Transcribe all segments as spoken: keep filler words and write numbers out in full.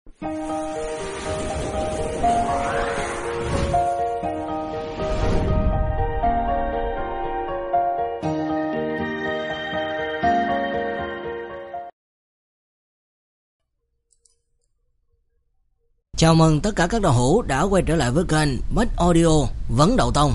Chào mừng tất cả các đạo hữu đã quay trở lại với kênh Bách Audio Vấn Đậu Tông.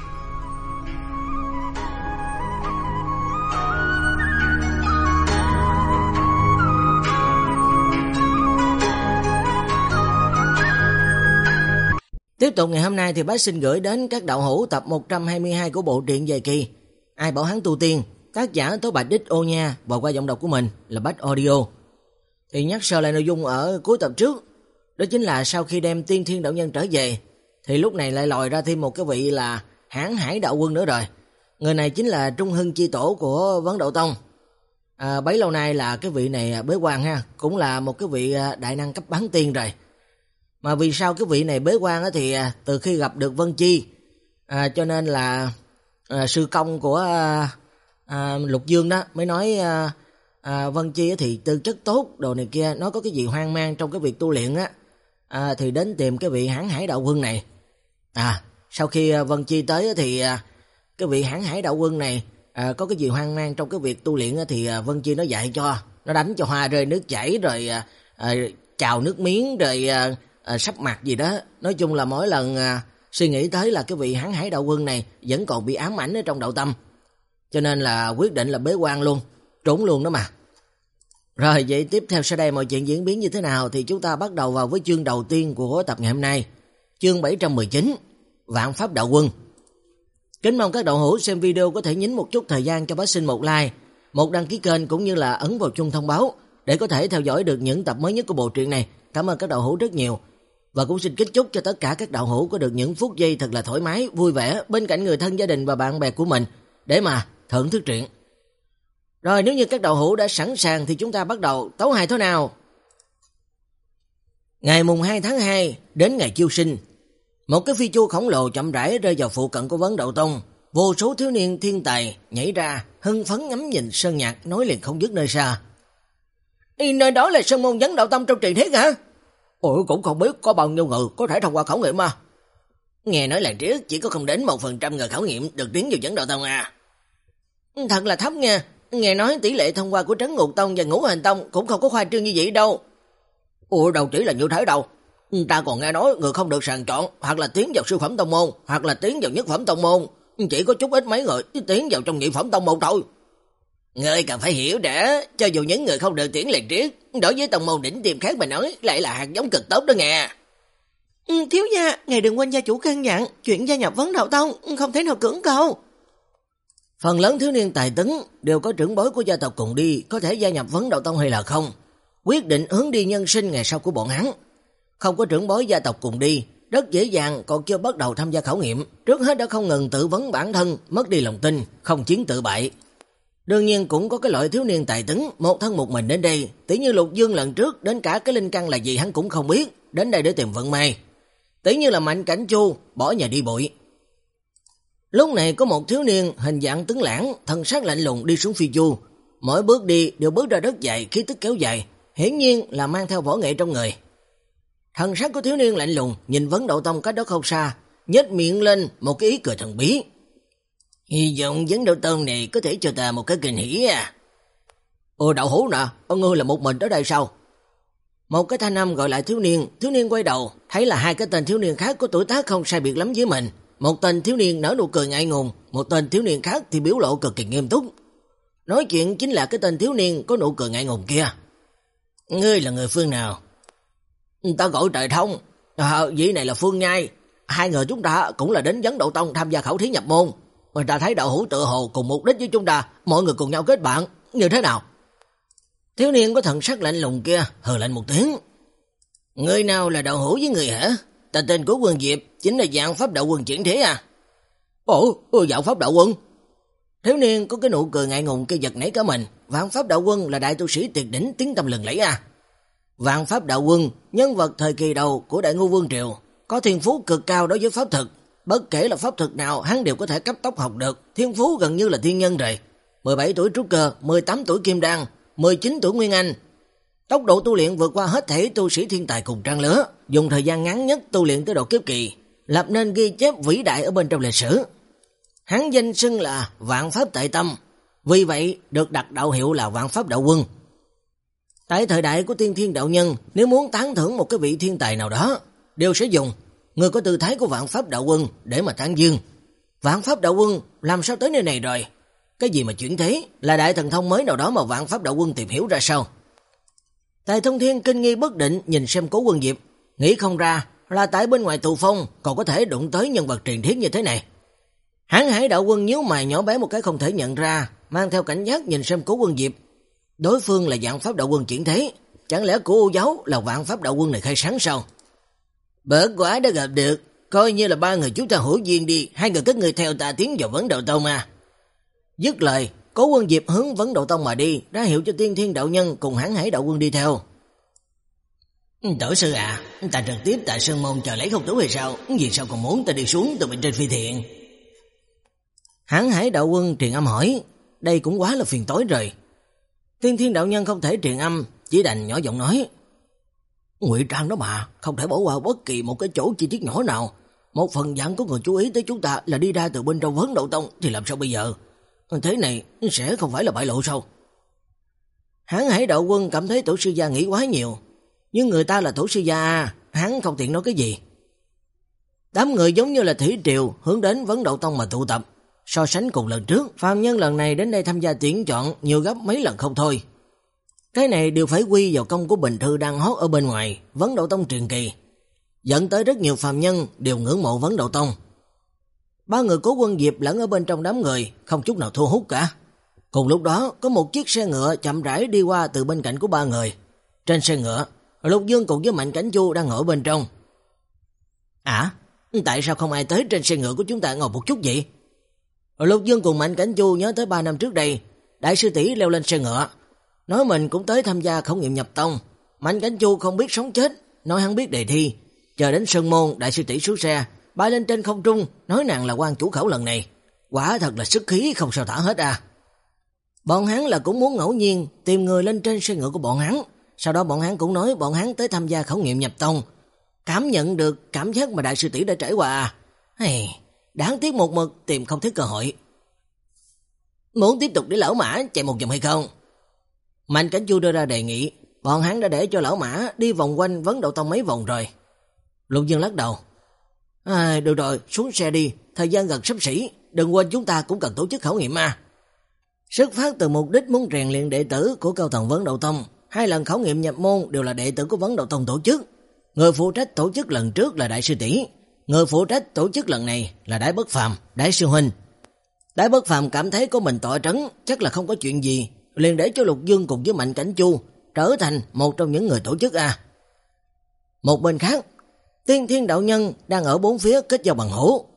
Tiếp tục ngày hôm nay thì bác xin gửi đến các đạo hữu tập một trăm hai mươi hai của bộ truyện dài kỳ Ai Bảo Hắn Tu Tiên, tác giả Tố Bạch Đích Ô Nha và qua giọng đọc của mình là Bách Audio. Thì nhắc sơ lại nội dung ở cuối tập trước, đó chính là sau khi đem Tiên Thiên đạo nhân trở về thì lúc này lại lòi ra thêm một cái vị là Hãn Hải đạo quân nữa rồi. Người này chính là Trung Hưng chi tổ của Vấn Đậu Tông. À, bấy lâu nay là cái vị này bế quan ha, cũng là một cái vị đại năng cấp bán tiên rồi. Mà vì sao cái vị này bế quan thì từ khi gặp được Vân Chi, à, cho nên là à, sư công của à, à, Lục Dương đó mới nói à, à, Vân Chi thì tư chất tốt đồ này kia, nó có cái gì hoang mang trong cái việc tu luyện á, à, thì đến tìm cái vị Hãn Hải đạo quân này. À, sau khi Vân Chi tới thì à, cái vị Hãn Hải đạo quân này à, có cái gì hoang mang trong cái việc tu luyện thì à, Vân Chi nó dạy cho, nó đánh cho hoa rơi nước chảy rồi à, à, trào nước miếng rồi à, à, sắp mặt gì đó. Nói chung là mỗi lần à, suy nghĩ tới là cái vị Hãn Hải đạo quân này vẫn còn bị ám ảnh ở trong đạo tâm, cho nên là quyết định là bế quan luôn, trốn luôn đó mà. Rồi vậy tiếp theo sau đây mọi chuyện diễn biến như thế nào thì chúng ta bắt đầu vào với chương đầu tiên của tập ngày hôm nay, chương bảy trăm mười chín, Vạn Pháp đạo quân. Kính mong các đạo hữu xem video có thể nhín một chút thời gian cho bác xin một like, một đăng ký kênh cũng như là ấn vào chuông thông báo để có thể theo dõi được những tập mới nhất của bộ truyện này. Cảm ơn các đạo hữu rất nhiều. Và cũng xin kính chúc cho tất cả các đạo hữu có được những phút giây thật là thoải mái, vui vẻ bên cạnh người thân, gia đình và bạn bè của mình để mà thưởng thức truyện. Rồi nếu như các đạo hữu đã sẵn sàng thì chúng ta bắt đầu tấu hài thôi nào. Ngày mùng hai tháng hai đến ngày chiêu sinh, một cái phi chu khổng lồ chậm rãi rơi vào phụ cận của Vấn Đậu Tông. Vô số thiếu niên thiên tài nhảy ra, hưng phấn ngắm nhìn sơn nhạc nói liền không dứt nơi xa. Ý, nơi đó là sơn môn Vấn Đậu Tông trong truyền thuyết hả? Ôi, cũng không biết có bao nhiêu người có thể thông qua khảo nghiệm mà. Nghe nói là trước chỉ có không đến một phần trăm người khảo nghiệm được tiến vào Vấn Đậu Tông à. Thật là thấp nha. Nghe nói tỷ lệ thông qua của Trấn Ngục Tông và Ngũ Hành Tông cũng không có khoa trương như vậy đâu. Ủa đâu chỉ là như thế đâu. Ta còn nghe nói người không được sàng chọn hoặc là tiến vào siêu phẩm tông môn hoặc là tiến vào nhất phẩm tông môn. Chỉ có chút ít mấy người tiến vào trong nhị phẩm tông môn thôi. Ngươi cần phải hiểu đã, cho dù những người không được tuyển liền trước, đối với tông môn đỉnh tiêm khác mà nói lại là hạt giống cực tốt đó nghe. Ừ, thiếu gia, ngài đừng quên gia chủ căn dặn, chuyện gia nhập Vấn Đậu Tông không thể nào cưỡng cầu. Phần lớn thiếu niên tài tấn đều có trưởng bối của gia tộc cùng đi, có thể gia nhập Vấn Đậu Tông hay là không, quyết định hướng đi nhân sinh ngày sau của bọn hắn. Không có trưởng bối gia tộc cùng đi, rất dễ dàng còn chưa bắt đầu tham gia khảo nghiệm, trước hết đã không ngừng tự vấn bản thân, mất đi lòng tin, không chiến tự bại. Đương nhiên cũng có cái loại thiếu niên tài tấn một thân một mình đến đây, tỷ như Lục Dương lần trước đến cả cái linh căn là gì hắn cũng không biết, đến đây để tìm vận may. Tỷ như là Mạnh Cảnh Chu bỏ nhà đi bụi. Lúc này có một thiếu niên hình dạng tuấn lãng, thân sắc lạnh lùng đi xuống phi chu, mỗi bước đi đều bước ra rất dài, khí tức kéo dài, hiển nhiên là mang theo võ nghệ trong người. Thần sắc của thiếu niên lạnh lùng, nhìn Vấn Đậu Tông cách đó không xa, nhếch miệng lên một cái ý cười thần bí. Hy vọng Vấn Đậu Tông này có thể cho ta một cái kinh hỉ à. Ồ đạo hữu nè, ông ngươi là một mình ở đây sao? Một cái thanh âm gọi lại thiếu niên, thiếu niên quay đầu, thấy là hai cái tên thiếu niên khác có tuổi tác không sai biệt lắm với mình. Một tên thiếu niên nở nụ cười ngại ngùng, một tên thiếu niên khác thì biểu lộ cực kỳ nghiêm túc. Nói chuyện chính là cái tên thiếu niên có nụ cười ngại ngùng kia. Ngươi là người phương nào? Ta gọi Trời Thông. À, vị này là Phương Nhai. Hai người chúng ta cũng là đến Vấn Đậu Tông tham gia khảo thí nhập môn. Người ta thấy đạo hữu tự hồ cùng mục đích với chúng ta, mọi người cùng nhau kết bạn, như thế nào? Thiếu niên có thần sắc lạnh lùng kia hừ lạnh một tiếng. Người nào là đạo hữu với người hả? Ta tên của Quân Diệp, chính là Vạn Pháp đạo quân chuyển thế à? Ồ, Vạn Pháp đạo quân. Thiếu niên có cái nụ cười ngại ngùng kia giật nảy cả mình. Vạn Pháp đạo quân là đại tu sĩ tuyệt đỉnh tiếng tăm lừng lẫy à? Vạn Pháp đạo quân, nhân vật thời kỳ đầu của Đại Ngô Vương Triều, có thiên phú cực cao đối với pháp thực. Bất kể là pháp thực nào hắn đều có thể cấp tốc học được, thiên phú gần như là thiên nhân rồi. mười bảy tuổi trúc cơ, mười tám tuổi kim đan, mười chín tuổi nguyên anh. Tốc độ tu luyện vượt qua hết thảy tu sĩ thiên tài cùng trang lứa, dùng thời gian ngắn nhất tu luyện tới độ kiếp kỳ, lập nên ghi chép vĩ đại ở bên trong lịch sử. Hắn danh xưng là Vạn Pháp Tại Tâm, vì vậy được đặt đạo hiệu là Vạn Pháp Đạo Quân. Tại thời đại của Tiên Thiên Đạo Nhân, nếu muốn tán thưởng một cái vị thiên tài nào đó, đều sẽ dùng người có tư thái của Vạn Pháp Đạo Quân để mà tán dương. Vạn Pháp Đạo Quân làm sao tới nơi này rồi? Cái gì mà chuyển thế? Là đại thần thông mới nào đó mà Vạn Pháp Đạo Quân tìm hiểu ra sao? Tài Thông Thiên kinh nghi bất định nhìn xem Cố Quân Diệp, nghĩ không ra là tại bên ngoài tù phong còn có thể đụng tới nhân vật truyền thuyết như thế này. Hán Hải Đạo Quân nhíu mày nhỏ bé một cái không thể nhận ra, mang theo cảnh giác nhìn xem Cố Quân Diệp. Đối phương là Vạn Pháp Đạo Quân chuyển thế, chẳng lẽ của U giáo là Vạn Pháp Đạo Quân này khai sáng sao? Bớt quả đã gặp được, coi như là ba người chúng ta hữu duyên đi, hai người các người theo ta tiến vào Vấn Đạo Tông mà. Dứt lời, Cố Quân Diệp hướng Vấn Đạo Tông mà đi, ra hiệu cho Tiên Thiên Đạo Nhân cùng Hán Hải Đạo Quân đi theo. Tổ sư à, ta trực tiếp tại Sơn Môn chờ lấy không tú hay sao? Vì sao còn muốn ta đi xuống từ bên trên phi thiện? Hán Hải Đạo Quân truyền âm hỏi, đây cũng quá là phiền tối rồi. Tiên Thiên Đạo Nhân không thể truyền âm, chỉ đành nhỏ giọng nói, ngụy trang đó mà, không thể bỏ qua bất kỳ một cái chỗ chi tiết nhỏ nào. Một phần dặn có người chú ý tới chúng ta là đi ra từ bên trong Vấn Đạo Tông, thì làm sao bây giờ? Thế này sẽ không phải là bại lộ sao? Hán Hải Đạo Quân cảm thấy tổ sư gia nghĩ quá nhiều, nhưng người ta là tổ sư gia, hắn không tiện nói cái gì. Đám người giống như là thủy triều hướng đến Vấn Đạo Tông mà tụ tập. So sánh cùng lần trước, phàm nhân lần này đến đây tham gia tuyển chọn nhiều gấp mấy lần không thôi. Cái này đều phải quy vào công của Bình Thư đang hot ở bên ngoài, Vấn Đạo Tông truyền kỳ, dẫn tới rất nhiều phàm nhân đều ngưỡng mộ Vấn Đạo Tông. Ba người Cố Quân Diệp lẫn ở bên trong đám người, không chút nào thu hút cả. Cùng lúc đó, có một chiếc xe ngựa chậm rãi đi qua từ bên cạnh của ba người. Trên xe ngựa, Lục Dương cùng với Mạnh Cảnh Chu đang ngồi bên trong. À, tại sao không ai tới trên xe ngựa của chúng ta ngồi một chút vậy? Lục Dương cùng Mạnh Cảnh Chu nhớ tới ba năm trước đây, đại sư tỷ leo lên xe ngựa, nói mình cũng tới tham gia khảo nghiệm nhập tông. Mạnh Cảnh Chu không biết sống chết, nói hắn biết đề thi. Chờ đến Sơn Môn, đại sư tỷ xuống xe, bay lên trên không trung, nói nàng là quan chủ khảo lần này. Quả thật là sức khí không sao thả hết à. Bọn hắn là cũng muốn ngẫu nhiên tìm người lên trên xe ngựa của bọn hắn. Sau đó bọn hắn cũng nói bọn hắn tới tham gia khảo nghiệm nhập tông, cảm nhận được cảm giác mà đại sư tỷ đã trải qua. Hey, đáng tiếc một mực tìm không thấy cơ hội. Muốn tiếp tục để lão mã chạy một vòng hay không? Mạnh Cảnh Chu đưa ra đề nghị. Bọn hắn đã để cho lão mã đi vòng quanh Vấn Đạo Tông mấy vòng rồi. Lục Dương lắc đầu. À, được rồi, xuống xe đi, thời gian gần sắp xỉ, đừng quên chúng ta cũng cần tổ chức khảo nghiệm mà. Xuất phát từ mục đích muốn rèn luyện đệ tử của cao tầng Vấn Đạo Tông, hai lần khảo nghiệm nhập môn đều là đệ tử của Vấn Đạo Tông tổ chức. Người phụ trách tổ chức lần trước là đại sư tỷ, người phụ trách tổ chức lần này là Đại Bất Phàm, đại sư huynh. Đại Bất Phàm cảm thấy có mình tọa trấn chắc là không có chuyện gì, liền để cho Lục Dương cùng với Mạnh Cảnh Chu trở thành một trong những người tổ chức a. Một bên khác, Tiên Thiên Đạo Nhân đang ở bốn phía kết giao bằng hữu.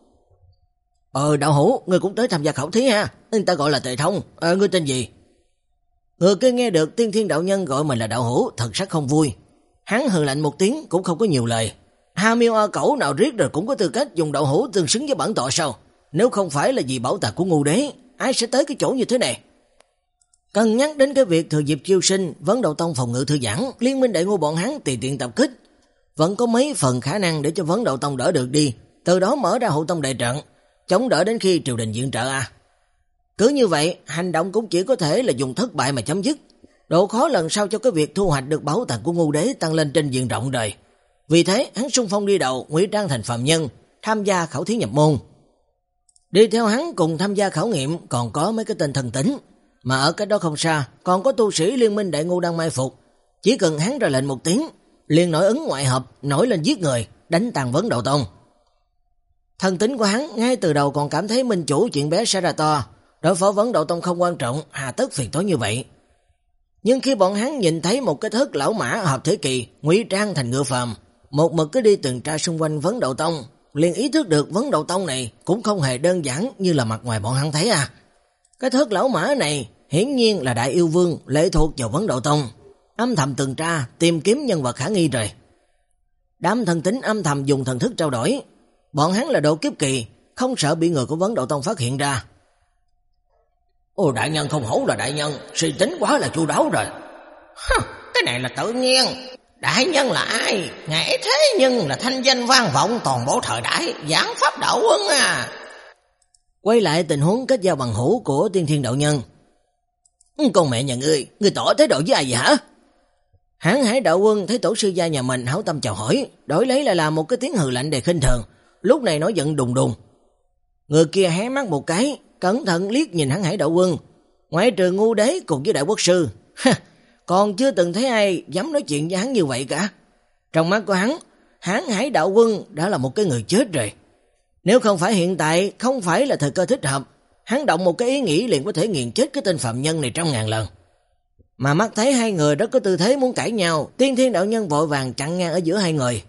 Ờ đạo hữu, ngươi cũng tới tham gia khảo thí ha, người ta gọi là Tề Thông, ờ ngươi tên gì? Người kia nghe được Tiên Thiên Đạo Nhân gọi mình là đạo hữu, thật sắc không vui. Hắn hừ lạnh một tiếng cũng không có nhiều lời. Ha miêu a cẩu nào riết rồi cũng có tư cách dùng đạo hữu tương xứng với bản tọa sao? Nếu không phải là vì bảo tàng của Ngưu Đế, ai sẽ tới cái chỗ như thế này? Cân nhắc đến cái việc thừa dịp chiêu sinh, Vấn Đạo Tông phòng ngự thư giãn, liên minh đại ngô bọn hắn tùy tiện tập kích, vẫn có mấy phần khả năng để cho Vấn Đạo Tông đỡ được đi, từ đó mở ra hộ tông đại trận, chống đỡ đến khi triều đình viện trợ à. Cứ như vậy, hành động cũng chỉ có thể là dùng thất bại mà chấm dứt. Độ khó lần sau cho cái việc thu hoạch được bảo tàng của Ngưu Đế tăng lên trên diện rộng đời. Vì thế, hắn xung phong đi đầu, ngụy trang thành phàm nhân, tham gia khảo thí nhập môn. Đi theo hắn cùng tham gia khảo nghiệm còn có mấy cái tên thần tính, mà ở cách đó không xa còn có tu sĩ liên minh đại ngô đang mai phục. Chỉ cần hắn ra lệnh một tiếng, liền nổi ứng ngoại hợp, nổi lên giết người, đánh tàn Vấn Đạo Tông. Thần tính của hắn ngay từ đầu còn cảm thấy minh chủ chuyện bé sẽ ra to, đối phó Vấn Đạo Tông không quan trọng, hà tất phiền toái như vậy. Nhưng khi bọn hắn nhìn thấy một cái thớt lão mã hợp thế kỳ ngụy trang thành ngựa phàm, một mực cứ đi tuần tra xung quanh Vấn Đạo Tông, liền ý thức được Vấn Đạo Tông này cũng không hề đơn giản như là mặt ngoài bọn hắn thấy à. Cái thớt lão mã này hiển nhiên là đại yêu vương lệ thuộc vào Vấn Đạo Tông, âm thầm tuần tra tìm kiếm nhân vật khả nghi rồi. Đám thần tính âm thầm dùng thần thức trao đổi, bọn hắn là độ kiếp kỳ, không sợ bị người của Vấn Đạo Tông phát hiện ra. Ồ, đại nhân không hổ là đại nhân, suy tính quá là chu đáo rồi. Hừ, cái này là tự nhiên. Đại nhân là ai? Ngài thế nhưng là thanh danh vang vọng toàn bộ thời đại, giảng pháp đạo quân à. Quay lại tình huống kết giao bằng hữu của Tiên Thiên đạo nhân. Con mẹ nhà ngươi, ngươi tỏ thái độ với ai vậy hả? Hán Hải đạo quân thấy tổ sư gia nhà mình hảo tâm chào hỏi, đổi lấy lại là một cái tiếng hừ lạnh đầy khinh thường, lúc này nói giận đùng đùng. Người kia hé mắt một cái, cẩn thận liếc nhìn Hán Hải đạo quân, ngoại trừ ngu đế cùng với đại quốc sư, còn chưa từng thấy ai dám nói chuyện với hắn như vậy cả. Trong mắt của hắn, Hán Hải đạo quân đã là một cái người chết rồi. Nếu không phải hiện tại, không phải là thời cơ thích hợp, hắn động một cái ý nghĩ liền có thể nghiền chết cái tên phạm nhân này trăm ngàn lần. Mà mắt thấy hai người rất có tư thế muốn cãi nhau, Tiên Thiên đạo nhân vội vàng chặn ngang ở giữa hai người.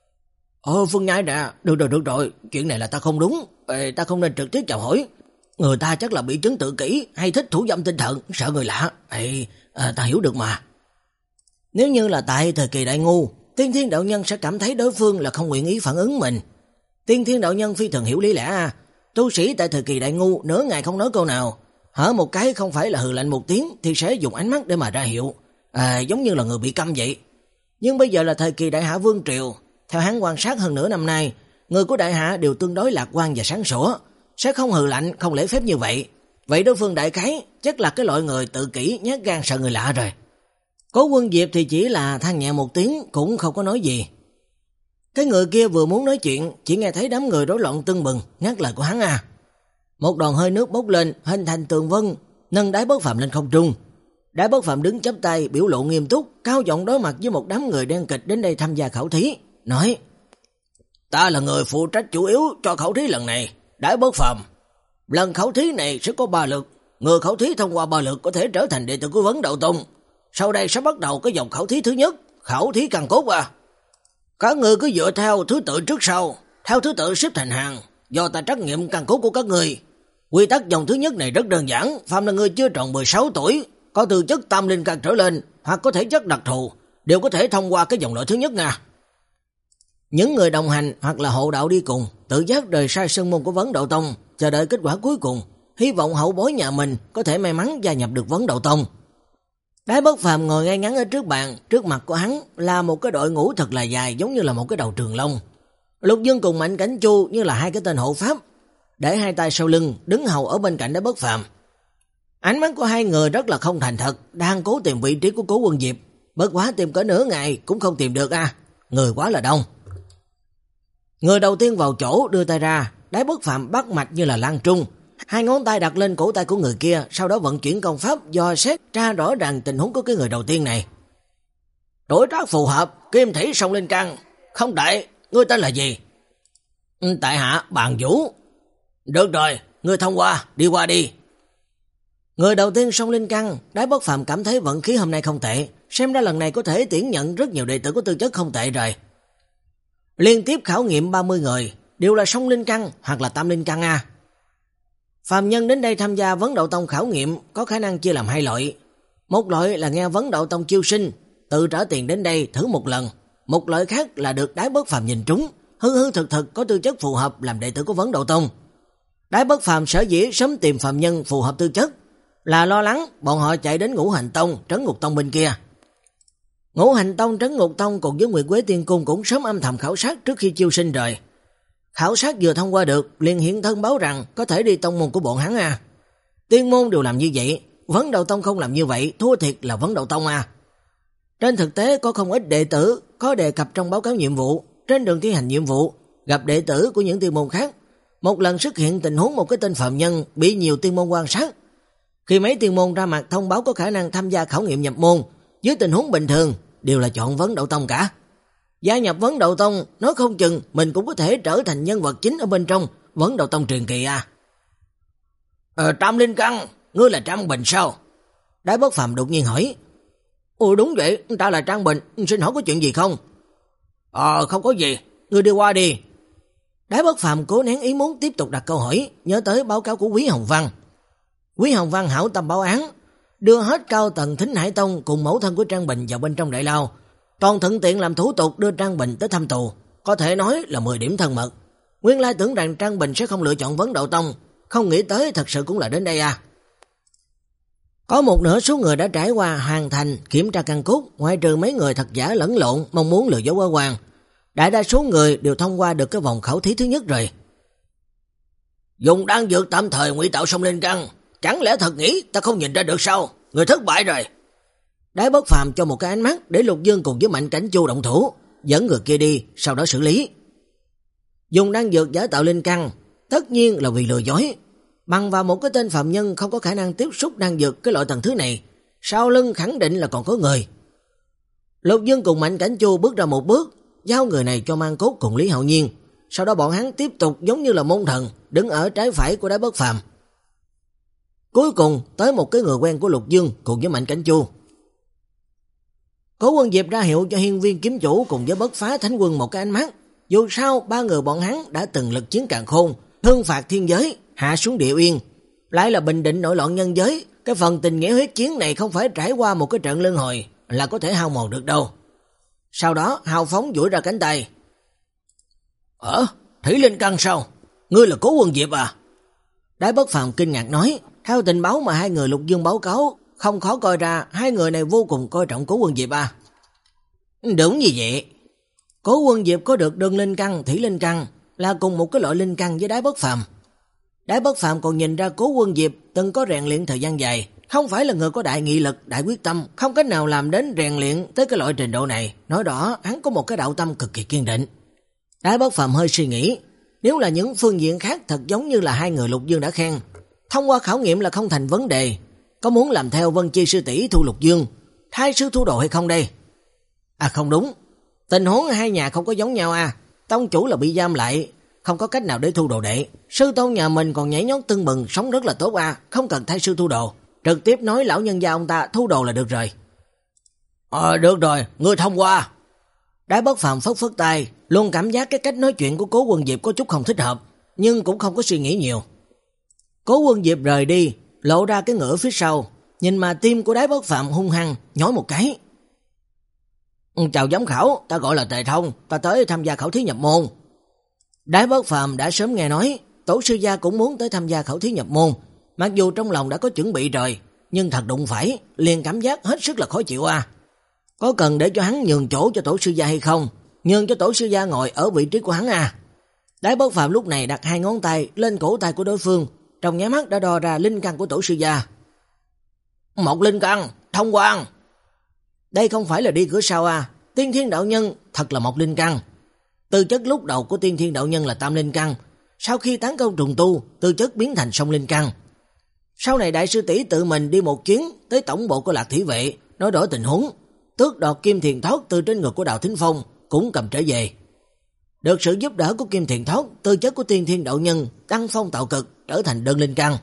Ồ Phương Nhai đã, được rồi, được rồi, chuyện này là ta không đúng, Ê, ta không nên trực tiếp chào hỏi. Người ta chắc là bị chứng tự kỷ hay thích thủ dâm tinh thần, sợ người lạ. Ê, à, ta hiểu được mà. Nếu như là tại thời kỳ đại ngu, Tiên Thiên đạo nhân sẽ cảm thấy đối phương là không nguyện ý phản ứng mình. Tiên Thiên đạo nhân phi thường hiểu lý lẽ, tu sĩ tại thời kỳ đại ngu nửa ngày không nói câu nào, hở một cái không phải là hừ lạnh một tiếng thì sẽ dùng ánh mắt để mà ra hiệu, à, giống như là người bị câm vậy. Nhưng bây giờ là thời kỳ đại hạ vương triều, theo hắn quan sát hơn nửa năm nay, người của đại hạ đều tương đối lạc quan và sáng sủa, sẽ không hừ lạnh, không lễ phép như vậy. Vậy đối phương đại khái chắc là cái loại người tự kỷ, nhát gan sợ người lạ rồi. Cố Quân Diệp thì chỉ là than nhẹ một tiếng, cũng không có nói gì. Cái người kia vừa muốn nói chuyện, chỉ nghe thấy đám người rối loạn tưng bừng, ngắt lời của hắn à. Một đoàn hơi nước bốc lên, hình thành tường vân, nâng Đái Bất Phàm lên không trung. Đái Bất Phàm đứng chắp tay, biểu lộ nghiêm túc, cao giọng đối mặt với một đám người đen kịch đến đây tham gia khảo thí, nói: Ta là người phụ trách chủ yếu cho khảo thí lần này, Đái Bất Phàm. Lần khảo thí này sẽ có ba lượt, người khảo thí thông qua ba lượt có thể trở thành đệ tử của Vấn Đạo Tông. Sau đây sẽ bắt đầu cái vòng khảo thí thứ nhất, khảo thí căn cốt à. Các người cứ dựa theo thứ tự trước sau, theo thứ tự xếp thành hàng, do ta trắc nghiệm căn cốt của các người. Quy tắc vòng thứ nhất này rất đơn giản, phàm là người chưa tròn mười sáu tuổi, có tư chất tam linh căn trở lên hoặc có thể chất đặc thù, đều có thể thông qua cái vòng loại thứ nhất nha. Những người đồng hành hoặc là hộ đạo đi cùng, tự giác rời xa sơn môn của Vấn Đạo Tông, chờ đợi kết quả cuối cùng, hy vọng hậu bối nhà mình có thể may mắn gia nhập được Vấn Đạo Tông. Đái Bất Phàm ngồi ngay ngắn ở trước bàn, trước mặt của hắn là một cái đội ngũ thật là dài, giống như là một cái đầu trường long. Lục Dương cùng Mạnh Cảnh Chu như là hai cái tên hộ pháp, để hai tay sau lưng, đứng hầu ở bên cạnh Đái Bất Phàm. Ánh mắt của hai người rất là không thành thật, đang cố tìm vị trí của Cố Quân Diệp, bất quá tìm cỡ nửa ngày cũng không tìm được à, người quá là đông. Người đầu tiên vào chỗ đưa tay ra, Đái Bất Phàm bắt mạch như là lan trung, hai ngón tay đặt lên cổ tay của người kia, sau đó vận chuyển công pháp dò xét tra rõ ràng tình huống của cái người đầu tiên này. Tuổi tác phù hợp, Kim Thủy Sông Linh Căn. Không đại, ngươi tên là gì? Tại hạ Bàn Vũ. Được rồi, ngươi thông qua, đi qua đi. Người đầu tiên Sông Linh Căn, Đái Bất Phàm cảm thấy vận khí hôm nay không tệ, xem ra lần này có thể tuyển nhận rất nhiều đệ tử có tư chất không tệ rồi. Liên tiếp khảo nghiệm ba mươi người, đều là Sông Linh Căn hoặc là Tam Linh Căn a. Phàm nhân đến đây tham gia Vấn Đạo Tông khảo nghiệm có khả năng chia làm hai loại. Một loại là nghe Vấn Đạo Tông chiêu sinh, tự trả tiền đến đây thử một lần. Một loại khác là được Đái Bất Phàm nhìn trúng, hư hư thực thực có tư chất phù hợp làm đệ tử của Vấn Đạo Tông. Đái Bất Phàm sở dĩ sớm tìm phàm nhân phù hợp tư chất là lo lắng bọn họ chạy đến Ngũ Hành Tông, Trấn Ngục Tông bên kia. Ngũ Hành Tông, Trấn Ngục Tông cùng với Nguyệt Quế Tiên Cung cũng sớm âm thầm khảo sát trước khi chiêu sinh rồi. Khảo sát vừa thông qua được, liền hiện thân báo rằng có thể đi tông môn của bọn hắn à. Tiên môn đều làm như vậy, Vấn Đạo Tông không làm như vậy, thua thiệt là Vấn Đạo Tông à. Trên thực tế có không ít đệ tử có đề cập trong báo cáo nhiệm vụ, trên đường thi hành nhiệm vụ, gặp đệ tử của những tiên môn khác. Một lần xuất hiện tình huống một cái tên phạm nhân bị nhiều tiên môn quan sát. Khi mấy tiên môn ra mặt thông báo có khả năng tham gia khảo nghiệm nhập môn, dưới tình huống bình thường đều là chọn Vấn Đạo Tông cả. Gia nhập Vấn Đạo Tông, nói không chừng mình cũng có thể trở thành nhân vật chính ở bên trong Vấn Đạo Tông truyền kỳ à. Ờ, Tam Linh Căn, ngươi là Trang Bình sao? Đái Bất Phàm đột nhiên hỏi. Ồ đúng vậy, ta là Trang Bình, xin hỏi có chuyện gì không? Ờ, không có gì, ngươi đi qua đi. Đái Bất Phàm cố nén ý muốn tiếp tục đặt câu hỏi, nhớ tới báo cáo của Quý Hồng Văn. Quý Hồng Văn hảo tâm báo án, đưa hết cao tầng Thính Hải Tông cùng mẫu thân của Trang Bình vào bên trong đại lao, còn thuận tiện làm thủ tục đưa Trang Bình tới thăm tù, có thể nói là mười điểm thân mật. Nguyên lai tưởng rằng Trang Bình sẽ không lựa chọn Vấn Đạo Tông, không nghĩ tới thật sự cũng là đến đây à. Có một nửa số người đã trải qua hoàn thành kiểm tra căn cốt, ngoại trừ mấy người thật giả lẫn lộn mong muốn lừa dối quá quan. Đại đa số người đều thông qua được cái vòng khảo thí thứ nhất rồi. Dùng đan dược tạm thời ngụy tạo sông linh căn, chẳng lẽ thật nghĩ ta không nhìn ra được sao? Người thất bại rồi. Đái Bất Phàm cho một cái ánh mắt để Lục Dương cùng với Mạnh Cảnh Chu động thủ, dẫn người kia đi, sau đó xử lý. Dùng đan dược giả tạo linh căn, tất nhiên là vì lừa dối. Bằng vào một cái tên phạm nhân không có khả năng tiếp xúc đan dược cái loại tầng thứ này, sau lưng khẳng định là còn có người. Lục Dương cùng Mạnh Cảnh Chu bước ra một bước, giao người này cho Mang Cốt cùng Lý Hạo Nhiên. Sau đó bọn hắn tiếp tục giống như là môn thần, đứng ở trái phải của Đái Bất Phàm. Cuối cùng tới một cái người quen của Lục Dương cùng với Mạnh Cảnh Chu. Cố Quân Diệp ra hiệu cho Hiên Viên kiếm chủ cùng với Bất Phá Thánh Quân một cái ánh mắt. Dù sao ba người bọn hắn đã từng lực chiến càn khôn, thương phạt thiên giới, hạ xuống địa uyên, lại là bình định nội loạn nhân giới. Cái phần tình nghĩa huyết chiến này không phải trải qua một cái trận luân hồi là có thể hao mòn được đâu. Sau đó hào phóng duỗi ra cánh tay. Ờ, Thủy Linh Căn sao? Ngươi là Cố Quân Diệp à? Đái Bất Phàm kinh ngạc nói. Theo tình báo mà hai người Lục Dương báo cáo, không khó coi ra hai người này vô cùng coi trọng Cố Quân Diệp à. Đúng như vậy. Cố Quân Diệp có được đơn linh căn, thủy linh căn, là cùng một cái loại linh căn với Đái Bất Phàm. Đái Bất Phàm còn nhìn ra Cố Quân Diệp từng có rèn luyện thời gian dài, không phải là người có đại nghị lực, đại quyết tâm, không cách nào làm đến rèn luyện tới cái loại trình độ này. Nói rõ hắn có một cái đạo tâm cực kỳ kiên định. Đái Bất Phàm hơi suy nghĩ, nếu là những phương diện khác thật giống như là hai người Lục Dương đã khen, thông qua khảo nghiệm là không thành vấn đề. Có muốn làm theo Vân Chi sư tỷ thu Lục Dương, thay sư thu đồ hay không đây? À không đúng, tình huống hai nhà không có giống nhau à. Tông chủ là bị giam lại, không có cách nào để thu đồ đệ. Sư tôn nhà mình còn nhảy nhót tưng bừng, sống rất là tốt à, không cần thay sư thu đồ. Trực tiếp nói lão nhân gia ông ta thu đồ là được rồi. Ờ được rồi, ngươi thông qua. Đái Bất Phàm phất phất tay, luôn cảm giác cái cách nói chuyện của Cố Quân Diệp có chút không thích hợp, nhưng cũng không có suy nghĩ nhiều. Cố Quân Diệp rời đi, lộ ra cái ngựa phía sau, nhìn mà tim của Đái Bất Phàm hung hăng, nhói một cái. Chào giám khảo, ta gọi là Tề Thông, ta tới tham gia khảo thí nhập môn. Đái Bất Phàm đã sớm nghe nói, tổ sư gia cũng muốn tới tham gia khảo thí nhập môn, mặc dù trong lòng đã có chuẩn bị rồi, nhưng thật đụng phải, liền cảm giác hết sức là khó chịu à. Có cần để cho hắn nhường chỗ cho tổ sư gia hay không? Nhường cho tổ sư gia ngồi ở vị trí của hắn à? Đái Bất Phàm lúc này đặt hai ngón tay lên cổ tay của đối phương, trong nháy mắt đã đo ra linh căn của tổ sư gia. Một linh căn, thông quan. Đây không phải là đi cửa sau à, Tiên Thiên đạo nhân thật là một linh căn. Tư chất lúc đầu của Tiên Thiên đạo nhân là tam linh căn, sau khi tán công trùng tu, tư chất biến thành song linh căn. Sau này đại sư tỷ tự mình đi một chuyến tới tổng bộ của Lạc Thủy Vệ, nói đổi tình huống, tước đoạt Kim Thiền Thoát từ trên ngực của Đào Thính Phong, cũng cầm trở về. Được sự giúp đỡ của Kim Thiền Thoát, tư chất của Tiên Thiên đạo nhân tăng phong tạo cực, trở thành đơn linh căn.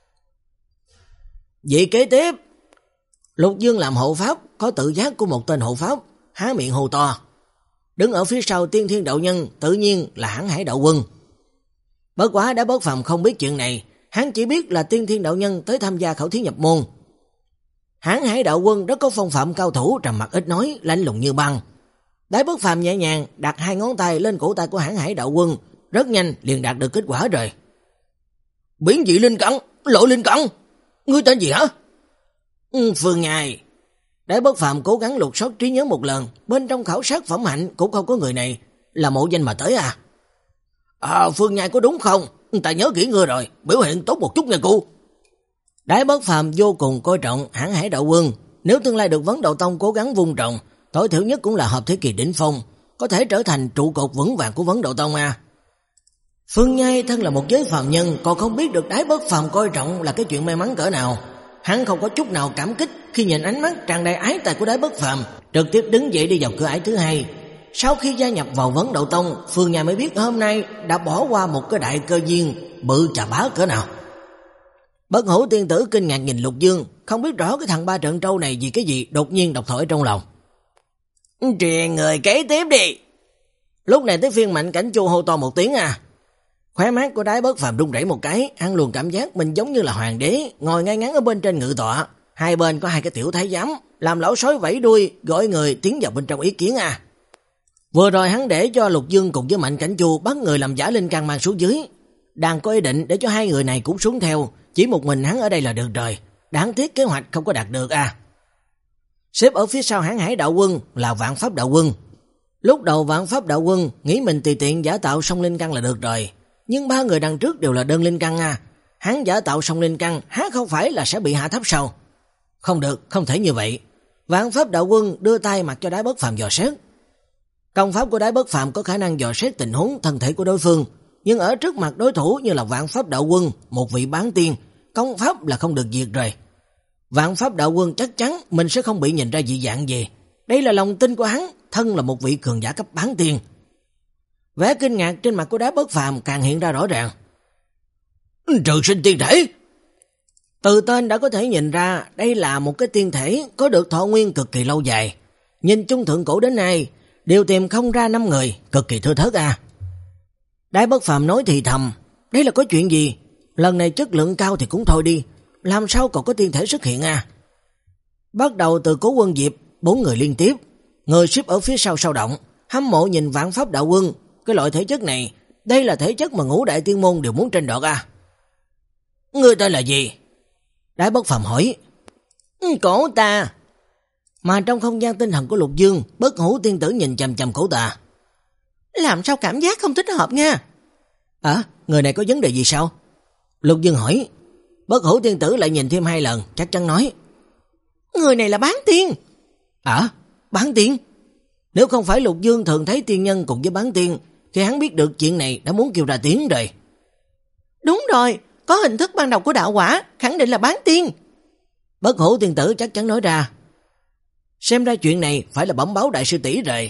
Vị kế tiếp, Lục Dương làm hộ pháp, có tự giác của một tên hộ pháp, há miệng hô to. Đứng ở phía sau Tiên Thiên đạo nhân tự nhiên là Hãn Hải đạo quân. Bất quá Đái Bất Phàm không biết chuyện này, hắn chỉ biết là Tiên Thiên đạo nhân tới tham gia khảo thí nhập môn. Hãn Hải đạo quân rất có phong phạm cao thủ, trầm mặc ít nói, lạnh lùng như băng. Đái Bất Phàm nhẹ nhàng đặt hai ngón tay lên cổ tay của Hãn Hải đạo quân, rất nhanh liền đạt được kết quả rồi. Biến dị linh căn, lộ linh căn, ngươi tên gì hả? Ừ, Phương Nhai. Đái Bất Phàm cố gắng lục soát trí nhớ một lần, bên trong khảo sát phẩm hạnh cũng không có người này, là mộ danh mà tới à? À, Phương Nhai có đúng không? Ta nhớ kỹ ngươi rồi, biểu hiện tốt một chút nghe cô. Đái Bất Phàm vô cùng coi trọng Hãn Hải đạo quân, nếu tương lai được Vấn Đạo Tông cố gắng vun trồng, tối thiểu nhất cũng là hợp thế kỳ đỉnh phong, có thể trở thành trụ cột vững vàng của Vấn Đạo Tông à. Phương Nhai thân là một giới phàm nhân, còn không biết được Đái Bất Phàm coi trọng là cái chuyện may mắn cỡ nào. Hắn không có chút nào cảm kích khi nhìn ánh mắt tràn đầy ái tài của Đái Bất Phàm, trực tiếp đứng dậy đi vào cửa ải thứ hai. Sau khi gia nhập vào Vấn Đạo Tông, Phương Nhai mới biết hôm nay đã bỏ qua một cái đại cơ duyên bự chà bá cỡ nào. Bất Hủ tiên tử kinh ngạc nhìn Lục Dương, không biết rõ cái thằng ba trận trâu này vì cái gì, đột nhiên độc thoại trong lòng. Truyền người kế tiếp đi. Lúc này tới phiên Mạnh Cảnh Chu hô to một tiếng à. Khóe mắt của Đái Bất Phàm rung rẩy một cái, hắn luôn cảm giác mình giống như là hoàng đế, ngồi ngay ngắn ở bên trên ngự tọa, hai bên có hai cái tiểu thái giám, làm lão sói vẫy đuôi, gọi người tiến vào bên trong ý kiến à. Vừa rồi hắn để cho Lục Dương cùng với Mạnh Cảnh Chu bắt người làm giả linh căn mang xuống dưới, đang có ý định để cho hai người này cũng xuống theo, chỉ một mình hắn ở đây là được rồi. đáng tiếc kế hoạch không có đạt được à. Xếp ở phía sau Hán Hải đạo quân là Vạn Pháp đạo quân. Lúc đầu Vạn Pháp đạo quân nghĩ mình tùy tiện giả tạo song linh căn là được rồi, nhưng ba người đằng trước đều là đơn linh căn à. Hắn giả tạo song linh căn há không phải là sẽ bị hạ thấp sao? Không được, không thể như vậy. Vạn Pháp đạo quân đưa tay mặc cho Đái Bất Phàm dò xét. Công pháp của Đái Bất Phàm có khả năng dò xét tình huống thân thể của đối phương, nhưng ở trước mặt đối thủ như là Vạn Pháp đạo quân, một vị bán tiên, công pháp là không được diệt rồi. Vạn Pháp đạo quân chắc chắn mình sẽ không bị nhìn ra dị dạng gì. Đây là lòng tin của hắn, thân là một vị cường giả cấp bán tiên. Vẻ kinh ngạc trên mặt của Đái Bất Phàm càng hiện ra rõ ràng. Trường sinh tiên thể. Từ tên đã có thể nhìn ra đây là một cái tiên thể có được thọ nguyên cực kỳ lâu dài. Nhìn chung thượng cổ đến nay đều tìm không ra năm người, cực kỳ thưa thớt à. Đái Bất Phàm nói thì thầm, đây là có chuyện gì? Lần này chất lượng cao thì cũng thôi đi, làm sao còn có tiên thể xuất hiện à? Bắt đầu từ Cố Quân Diệp, bốn người liên tiếp, người ship ở phía sau sao động, hâm mộ nhìn Vạn Pháp đạo quân. Cái loại thể chất này, đây là thể chất mà ngũ đại tiên môn đều muốn tranh đoạt à. Người tên là gì? Đái Bất Phàm hỏi. Cổ Tà. Mà trong không gian tinh thần của Lục Dương, Bất Hủ tiên tử nhìn chằm chằm Cổ Tà. Làm sao cảm giác không thích hợp nha? À, người này có vấn đề gì sao? Lục Dương hỏi. Bất Hủ tiên tử lại nhìn thêm hai lần, chắc chắn nói. Người này là bán tiên. À, bán tiên? Nếu không phải Lục Dương thường thấy tiên nhân cùng với bán tiên, thì hắn biết được chuyện này đã muốn kêu ra tiếng rồi. Đúng rồi, có hình thức ban đầu của đạo quả, khẳng định là bán tiên. Bất Hủ tiên tử chắc chắn nói ra. Xem ra chuyện này phải là bẩm báo đại sư tỷ rồi.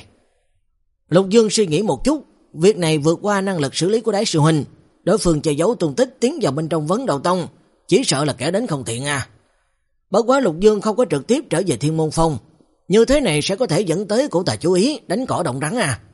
Lục Dương suy nghĩ một chút, việc này vượt qua năng lực xử lý của Đái sư huynh. Đối phương che giấu tung tích tiến vào bên trong Vấn Đạo Tông, chỉ sợ là kẻ đến không thiện à. Bất quá Lục Dương không có trực tiếp trở về Thiên Môn Phong, như thế này sẽ có thể dẫn tới Cổ Tà chú ý, đánh cỏ động rắn à.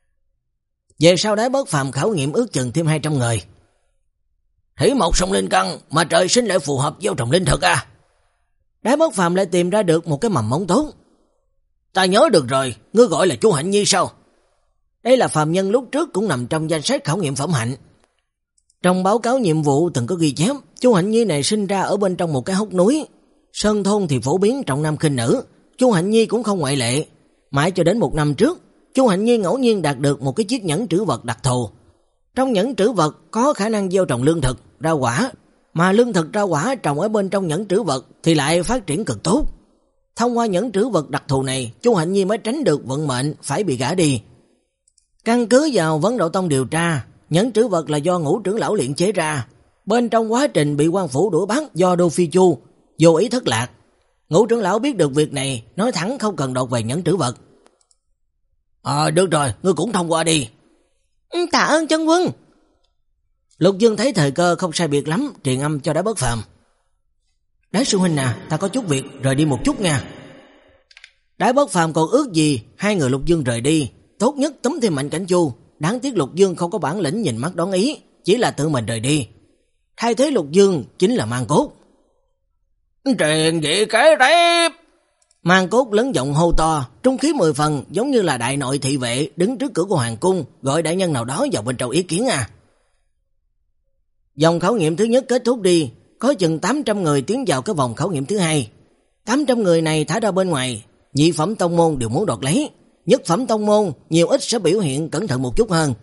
Về sau Đái Bất Phàm khảo nghiệm ước chừng thêm hai trăm người. Thủy một song linh căn mà trời sinh lại phù hợp gieo trồng linh thực à. Đái Bất Phàm lại tìm ra được một cái mầm mống tốt. Ta nhớ được rồi, ngươi gọi là Chu Hạnh Nhi sao? Đây là phàm nhân lúc trước cũng nằm trong danh sách khảo nghiệm phẩm hạnh. Trong báo cáo nhiệm vụ từng có ghi chép, Chu Hạnh Nhi này sinh ra ở bên trong một cái hốc núi. Sơn thôn thì phổ biến trọng nam khinh nữ, Chu Hạnh Nhi cũng không ngoại lệ. Mãi cho đến một năm trước, Chu Hạnh Nhi ngẫu nhiên đạt được một cái chiếc nhẫn trữ vật đặc thù. Trong nhẫn trữ vật có khả năng gieo trồng lương thực, rau quả, mà lương thực rau quả trồng ở bên trong nhẫn trữ vật thì lại phát triển cực tốt. Thông qua nhẫn trữ vật đặc thù này, Chu Hạnh Nhi mới tránh được vận mệnh phải bị gã đi. Căn cứ vào Vấn Đạo Tông điều tra, nhẫn trữ vật là do Ngũ trưởng lão luyện chế ra. Bên trong quá trình bị quan phủ đuổi bắt do Đô Phi Chu, vô ý thất lạc. Ngũ trưởng lão biết được việc này, nói thẳng không cần đột về nhẫn trữ vật. À được rồi, ngươi cũng thông qua đi. Tạ ơn chân quân. Lục Dương thấy thời cơ không sai biệt lắm, truyền âm cho Đái Bất Phàm. Đái sư huynh à, ta có chút việc, rời đi một chút nha. Đái Bất Phàm còn ước gì hai người Lục Dương rời đi, tốt nhất túm thêm Mạnh Cảnh Chu. Đáng tiếc Lục Dương không có bản lĩnh nhìn mắt đón ý, chỉ là tự mình rời đi. Thay thế Lục Dương chính là Mang Cốt. Truyền vị kế tiếp. Mang Cốt lớn giọng hô to, trung khí mười phần, giống như là đại nội thị vệ đứng trước cửa của hoàng cung, gọi đại nhân nào đó vào bên trong ý kiến à. Vòng khảo nghiệm thứ nhất kết thúc đi, có chừng tám trăm người tiến vào cái vòng khảo nghiệm thứ hai. tám trăm người này thả ra bên ngoài, nhị phẩm tông môn đều muốn đoạt lấy, nhất phẩm tông môn nhiều ít sẽ biểu hiện cẩn thận một chút hơn.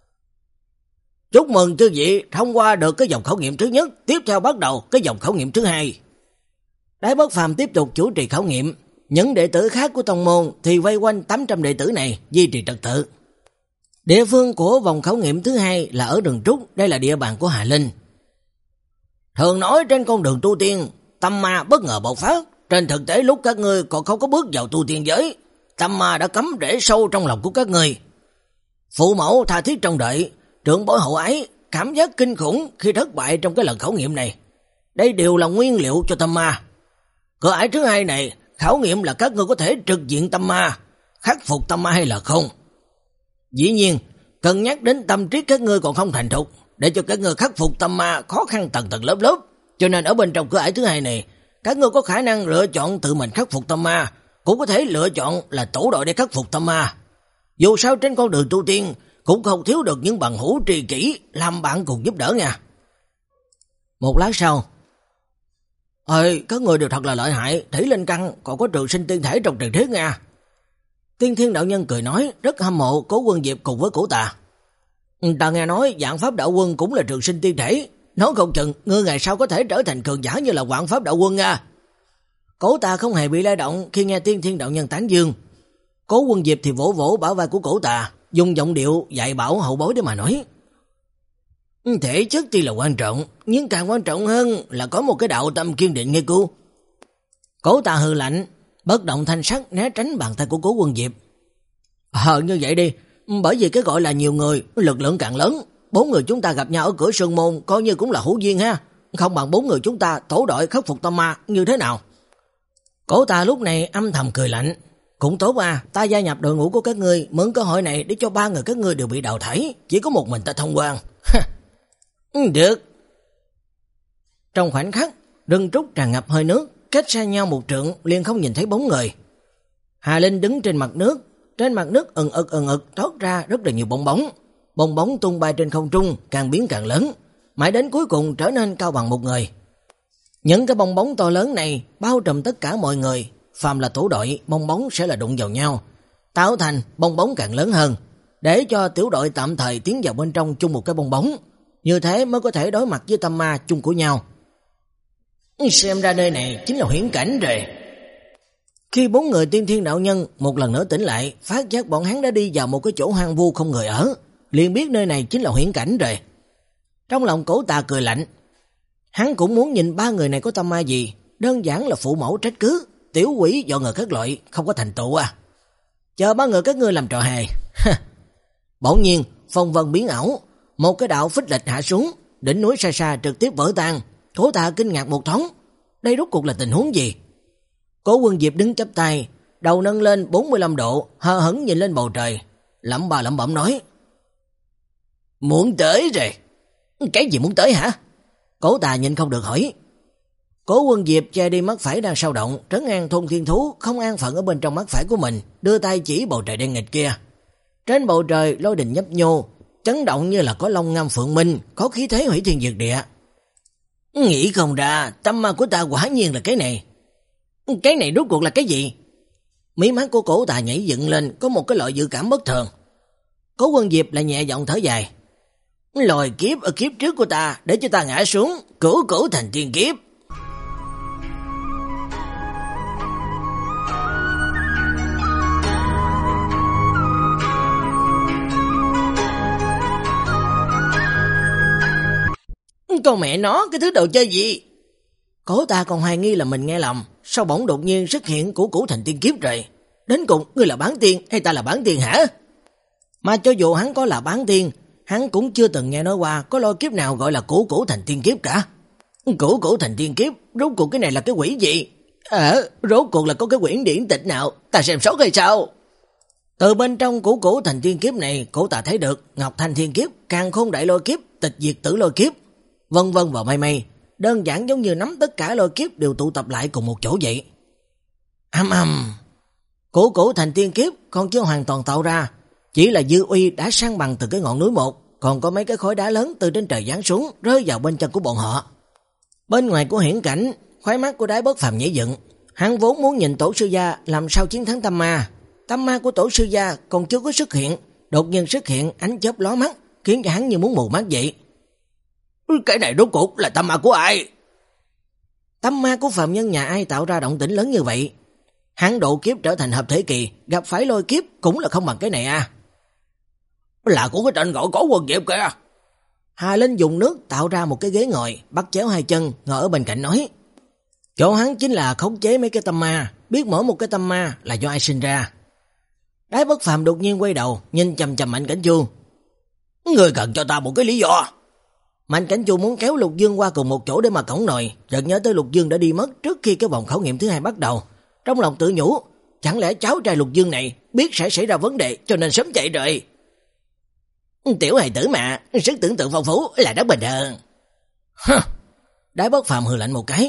Chúc mừng chư vị thông qua được cái vòng khảo nghiệm thứ nhất, tiếp theo bắt đầu cái vòng khảo nghiệm thứ hai. Đái Bất Phàm tiếp tục chủ trì khảo nghiệm, những đệ tử khác của tông môn thì vây quanh tám trăm đệ tử này duy trì trật tự. Địa phương của vòng khảo nghiệm thứ hai là ở Rừng Trúc, đây là địa bàn của Hà Linh. Thường nói trên con đường tu tiên, tâm ma bất ngờ bộc phát, trên thực tế lúc các ngươi còn không có bước vào tu tiên giới, tâm ma đã cắm rễ sâu trong lòng của các ngươi. Phụ mẫu tha thiết trông đợi, trưởng bối hậu ái, cảm giác kinh khủng khi thất bại trong cái lần khảo nghiệm này. Đây đều là nguyên liệu cho tâm ma. Cửa ải thứ hai này, khảo nghiệm là các ngươi có thể trực diện tâm ma, khắc phục tâm ma hay là không. Dĩ nhiên, cân nhắc đến tâm trí các ngươi còn không thành thục, để cho các ngươi khắc phục tâm ma khó khăn tầng tầng lớp lớp. Cho nên ở bên trong cửa ải thứ hai này, các ngươi có khả năng lựa chọn tự mình khắc phục tâm ma, cũng có thể lựa chọn là tổ đội để khắc phục tâm ma. Dù sao trên con đường tu tiên cũng không thiếu được những bằng hữu tri kỷ làm bạn cùng giúp đỡ nha. Một lát sau, Ơi, các người đều thật là lợi hại, thủy linh căn, còn có trường sinh tiên thể trong truyền thuyết nha. Tiên Thiên đạo nhân cười nói, rất hâm mộ Cố Quân Diệp cùng với Cổ Tà. Ta nghe nói Vạn Pháp đạo quân cũng là trường sinh tiên thể, nói không chừng ngươi ngày sau có thể trở thành cường giả như là Vạn Pháp đạo quân nha. Cổ Tà không hề bị lay động khi nghe Tiên Thiên đạo nhân tán dương. Cố Quân Diệp thì vỗ vỗ bả vai của Cổ Tà, dùng giọng điệu dạy bảo hậu bối để mà nói. Thể chất tuy là quan trọng, nhưng càng quan trọng hơn là có một cái đạo tâm kiên định nghe cô. Cổ Tà hừ lạnh, bất động thanh sắc né tránh bàn tay của Cố Quân Diệp. Ờ như vậy đi, bởi vì cái gọi là nhiều người, lực lượng càng lớn, bốn người chúng ta gặp nhau ở cửa Sơn Môn coi như cũng là hữu duyên ha, không bằng bốn người chúng ta tổ đội khắc phục tâm ma như thế nào. Cổ Tà lúc này âm thầm cười lạnh, cũng tốt à, ta gia nhập đội ngũ của các ngươi, mượn cơ hội này để cho ba người các ngươi đều bị đào thải, chỉ có một mình ta thông quan. Được. Trong khoảnh khắc, rừng trúc tràn ngập hơi nước, cách xa nhau một trượng liền không nhìn thấy bóng người. Hà Linh đứng trên mặt nước, trên mặt nước ừng ực ừng ực thoát ra rất là nhiều bong bóng. Bong bóng tung bay trên không trung càng biến càng lớn, mãi đến cuối cùng trở nên cao bằng một người. Những cái bong bóng to lớn này bao trùm tất cả mọi người, phàm là tổ đội, bong bóng sẽ là đụng vào nhau, tạo thành bong bóng càng lớn hơn, để cho tiểu đội tạm thời tiến vào bên trong chung một cái bong bóng, như thế mới có thể đối mặt với tâm ma chung của nhau. Xem ra nơi này chính là huyễn cảnh rồi. Khi bốn người Tiên Thiên đạo nhân một lần nữa tỉnh lại, phát giác bọn hắn đã đi vào một cái chỗ hoang vu không người ở, liền biết nơi này chính là huyễn cảnh rồi. Trong lòng Cổ Tà cười lạnh, hắn cũng muốn nhìn ba người này có tâm ma gì, đơn giản là phụ mẫu trách cứ, tiểu quỷ do người các loại không có thành tựu à. Chờ ba người các ngươi làm trò hề. Bỗng nhiên phong vân biến ảo, một cái đạo phích lịch hạ xuống, đỉnh núi xa xa trực tiếp vỡ tan. Cổ Tà kinh ngạc một thoáng, đây rốt cuộc là tình huống gì? Cố Quân Diệp đứng chắp tay, đầu nâng lên bốn mươi lăm độ, hờ hững nhìn lên bầu trời, lẩm bà lẩm bẩm nói: Muốn tới rồi. Cái gì muốn tới hả? Cổ Tà nhìn không được hỏi. Cố Quân Diệp che đi mắt phải đang sao động, trấn an thôn thiên thú không an phận ở bên trong mắt phải của mình, đưa tay chỉ bầu trời đen nghịch kia. Trên bầu trời lôi đình nhấp nhô, chấn động như là có long ngâm phượng minh, có khí thế hủy thiên diệt địa. Nghĩ không ra, tâm ma của ta quả nhiên là cái này. Cái này rốt cuộc là cái gì? Mí mắt của Cổ Tà nhảy dựng lên, có một cái loại dự cảm bất thường. Cố Quân Diệp lại nhẹ giọng thở dài. Lòi kiếp ở kiếp trước của ta, để cho ta ngã xuống, cửu cửu thành tiên kiếp. Con mẹ nó, cái thứ đồ chơi gì? Cổ Tà còn hoài nghi là mình nghe lầm, sao bỗng đột nhiên xuất hiện cửu cửu thành tiên kiếp rồi? Đến cùng, ngươi là bán tiên hay ta là bán tiên hả? Mà cho dù hắn có là bán tiên, hắn cũng chưa từng nghe nói qua có lôi kiếp nào gọi là cửu cửu thành tiên kiếp cả. Cửu cửu thành tiên kiếp, rốt cuộc cái này là cái quỷ gì? Ờ, à, rốt cuộc là có cái quyển điển tịch nào, ta xem sót hay sao? Từ bên trong cửu cửu thành tiên kiếp này, Cổ Tà thấy được Ngọc Thanh thiên kiếp, Càn Khôn đại lôi kiếp, Tịch diệt tử lôi kiếp, vân vân và mây mây, đơn giản giống như nắm tất cả lôi kiếp đều tụ tập lại cùng một chỗ vậy. Âm âm, cửu cửu thành tiên kiếp còn chưa hoàn toàn tạo ra, chỉ là dư uy đã san bằng từ cái ngọn núi một, còn có mấy cái khối đá lớn từ trên trời giáng xuống rơi vào bên chân của bọn họ. Bên ngoài của hiển cảnh, khóe mắt của Đái Bất Phàm nhảy dựng, hắn vốn muốn nhìn tổ sư gia làm sao chiến thắng tâm ma. Tâm ma của tổ sư gia còn chưa có xuất hiện, đột nhiên xuất hiện ánh chớp lóa mắt, khiến cho hắn như muốn mù mắt vậy. Cái này rốt cuộc là tâm ma của ai? Tâm ma của phàm nhân nhà ai tạo ra động tĩnh lớn như vậy? Hắn độ kiếp trở thành hợp thể kỳ, gặp phải lôi kiếp cũng là không bằng cái này à? Là của cái tên gọi Cố Quân Diệp kìa. Hà Linh dùng nước tạo ra một cái ghế ngồi, bắt chéo hai chân, ngồi ở bên cạnh nói. Chỗ hắn chính là khống chế mấy cái tâm ma, biết mỗi một cái tâm ma là do ai sinh ra. Đái Bất Phàm đột nhiên quay đầu, nhìn chầm chầm Mạnh Cảnh Chu. Người cần cho ta một cái lý do. Mạnh Cảnh Chu muốn kéo Lục Dương qua cùng một chỗ để mà cõng nồi, chợt nhớ tới Lục Dương đã đi mất trước khi cái vòng khảo nghiệm thứ hai bắt đầu. Trong lòng tự nhủ, chẳng lẽ cháu trai Lục Dương này biết sẽ xảy ra vấn đề cho nên sớm chạy rồi. Tiểu hài tử mà, sức tưởng tượng phong phú là rất bình thường. Hừ. Đái Bất Phàm hừ lạnh một cái.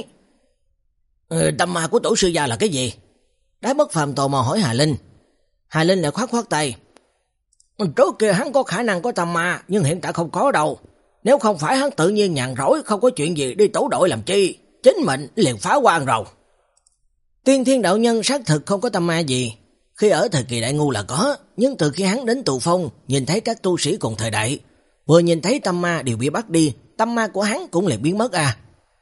Ừ, tâm ma của tổ sư gia là cái gì? Đái Bất Phàm tò mò hỏi Hà Linh. Hà Linh lại khoát khoát tay. Trước kia hắn có khả năng có tâm ma, nhưng hiện tại không có đâu. Nếu không phải hắn tự nhiên nhàn rỗi, không có chuyện gì đi tổ đội làm chi, chính mình liền phá quan rồi. Tiên Thiên đạo nhân xác thực không có tâm ma gì, khi ở thời kỳ đại ngu là có, nhưng từ khi hắn đến Tù Phong, nhìn thấy các tu sĩ cùng thời đại, vừa nhìn thấy tâm ma đều bị bắt đi, tâm ma của hắn cũng liền biến mất à.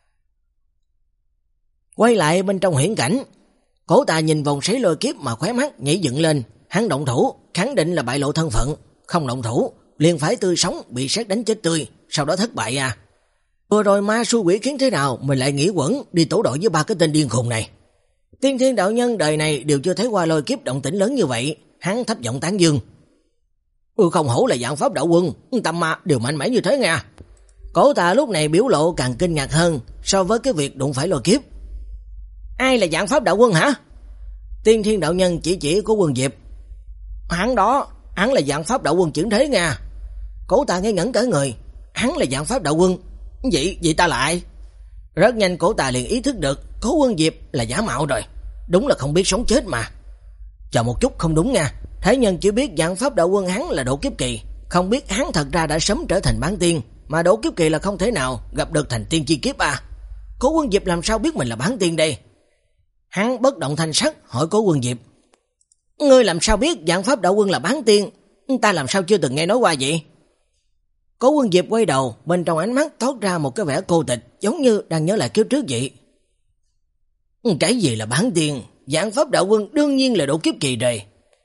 Quay lại bên trong huyễn cảnh, Cổ Tà nhìn vòng xoáy lôi kiếp mà khóe mắt nhảy dựng lên, hắn động thủ, khẳng định là bại lộ thân phận, không động thủ, liền phải tươi sống bị sét đánh chết tươi, sau đó thất bại à. Vừa rồi ma xui quỷ khiến thế nào mình lại nghĩ quẩn đi tổ đội với ba cái tên điên khùng này. Tiên Thiên đạo nhân đời này đều chưa thấy qua lôi kiếp động tĩnh lớn như vậy, hắn thấp giọng tán dương. Ừ, không hổ là dạng pháp đạo quân, tâm ma đều mạnh mẽ như thế nha. Cổ Tà lúc này biểu lộ càng kinh ngạc hơn so với cái việc đụng phải lôi kiếp. Ai là dạng pháp đạo quân hả? Tiên Thiên đạo nhân chỉ chỉ của Quân Diệp. Hắn đó, hắn là dạng pháp đạo quân chuyển thế nha. Cổ Tà ngây ngẩn cả người, hắn là dạng pháp đạo quân, vậy vậy ta lại. Rất nhanh Cổ Tà liền ý thức được Cố Quân Diệp là giả mạo rồi, đúng là không biết sống chết mà. Chờ một chút, không đúng nha, thế nhân chỉ biết dạng pháp đạo quân hắn là độ kiếp kỳ, không biết hắn thật ra đã sớm trở thành bán tiên, mà độ kiếp kỳ là không thể nào gặp được thành tiên chi kiếp à. Cố Quân Diệp làm sao biết mình là bán tiên đây? Hắn bất động thanh sắc hỏi Cố Quân Diệp. Ngươi làm sao biết dạng pháp đạo quân là bán tiên? Ta làm sao chưa từng nghe nói qua vậy? Cố Quân Diệp quay đầu, bên trong ánh mắt thoát ra một cái vẻ cô tịch, giống như đang nhớ lại kiếp trước vậy. Cái gì là bán tiên? Dạng pháp đạo quân đương nhiên là độ kiếp kỳ rồi.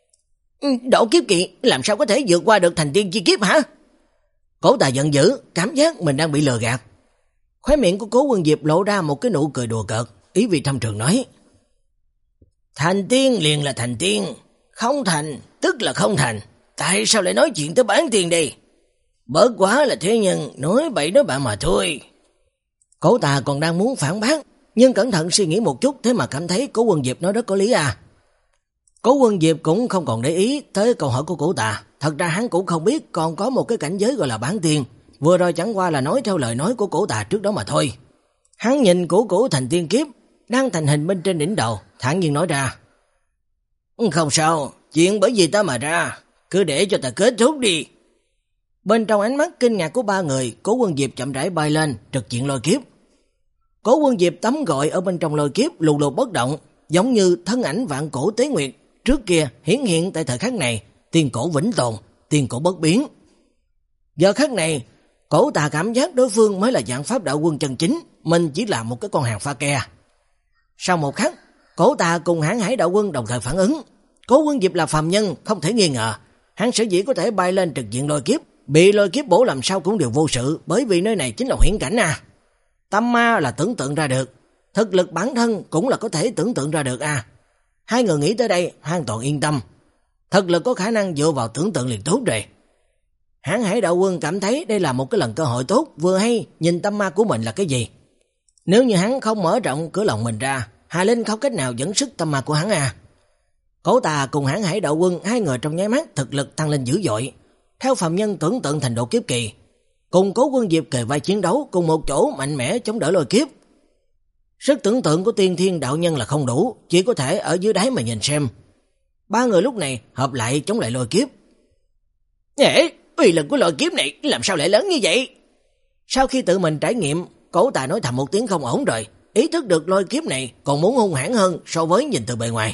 Độ kiếp kỳ làm sao có thể vượt qua được thành tiên chi kiếp hả? Cổ Tà giận dữ, cảm giác mình đang bị lừa gạt. Khóe miệng của Cố Quân Diệp lộ ra một cái nụ cười đùa cợt, ý vị thâm trường nói. Thành tiên liền là thành tiên, không thành tức là không thành, tại sao lại nói chuyện tới bán tiên đây? Bớt quá là thế nhân nói bậy nói bạ mà thôi. Cổ Tà còn đang muốn phản bác, nhưng cẩn thận suy nghĩ một chút, thế mà cảm thấy Cố Quân Diệp nói rất có lý à. Cố Quân Diệp cũng không còn để ý tới câu hỏi của Cổ Tà, thật ra hắn cũng không biết còn có một cái cảnh giới gọi là bán tiên, vừa rồi chẳng qua là nói theo lời nói của Cổ Tà trước đó mà thôi. Hắn nhìn củ củ thành tiên kiếp đang thành hình bên trên đỉnh đầu, thản nhiên nói ra. Không sao, chuyện bởi vì ta mà ra, cứ để cho ta kết thúc đi. Bên trong ánh mắt kinh ngạc của ba người, Cố Quân Diệp chậm rãi bay lên, trực diện lôi kiếp. Cố Quân Diệp tắm gội ở bên trong lôi kiếp lù lù bất động, giống như thân ảnh vạn cổ tế nguyệt, trước kia hiển hiện tại thời khắc này, tiên cổ vĩnh tồn, tiên cổ bất biến. Giờ khắc này, Cổ Tà cảm giác đối phương mới là dạng pháp đạo quân chân chính, mình chỉ là một cái con hàng pha ke. Sau một khắc, Cổ Tà cùng Hãn Hải đạo quân đồng thời phản ứng. Cố Quân Diệp là phàm nhân, không thể nghi ngờ, hắn sở dĩ có thể bay lên trực diện lôi kiếp, bị lôi kiếp bổ làm sao cũng đều vô sự, bởi vì nơi này chính là huyễn cảnh à. Tâm ma là tưởng tượng ra được, thực lực bản thân cũng là có thể tưởng tượng ra được à. Hai người nghĩ tới đây hoàn toàn yên tâm, thực lực có khả năng dựa vào tưởng tượng liền tốt rồi. Hãn Hải đạo quân cảm thấy đây là một cái lần cơ hội tốt, vừa hay nhìn tâm ma của mình là cái gì. Nếu như hắn không mở rộng cửa lòng mình ra, Hà Linh không cách nào dẫn sức tâm ma của hắn à. Cổ Tà cùng Hãn Hải đạo quân hai người trong nháy mắt thực lực tăng lên dữ dội, theo phàm nhân tưởng tượng thành độ kiếp kỳ, cùng Cố Quân Diệp kề vai chiến đấu cùng một chỗ mạnh mẽ chống đỡ lôi kiếp. Sức tưởng tượng của Tiên Thiên đạo nhân là không đủ, chỉ có thể ở dưới đáy mà nhìn xem. Ba người lúc này hợp lại chống lại lôi kiếp. Ê, uy lực của lôi kiếp này làm sao lại lớn như vậy? Sau khi tự mình trải nghiệm, Cổ Tà nói thầm một tiếng không ổn rồi, ý thức được lôi kiếp này còn muốn hung hãn hơn so với nhìn từ bề ngoài.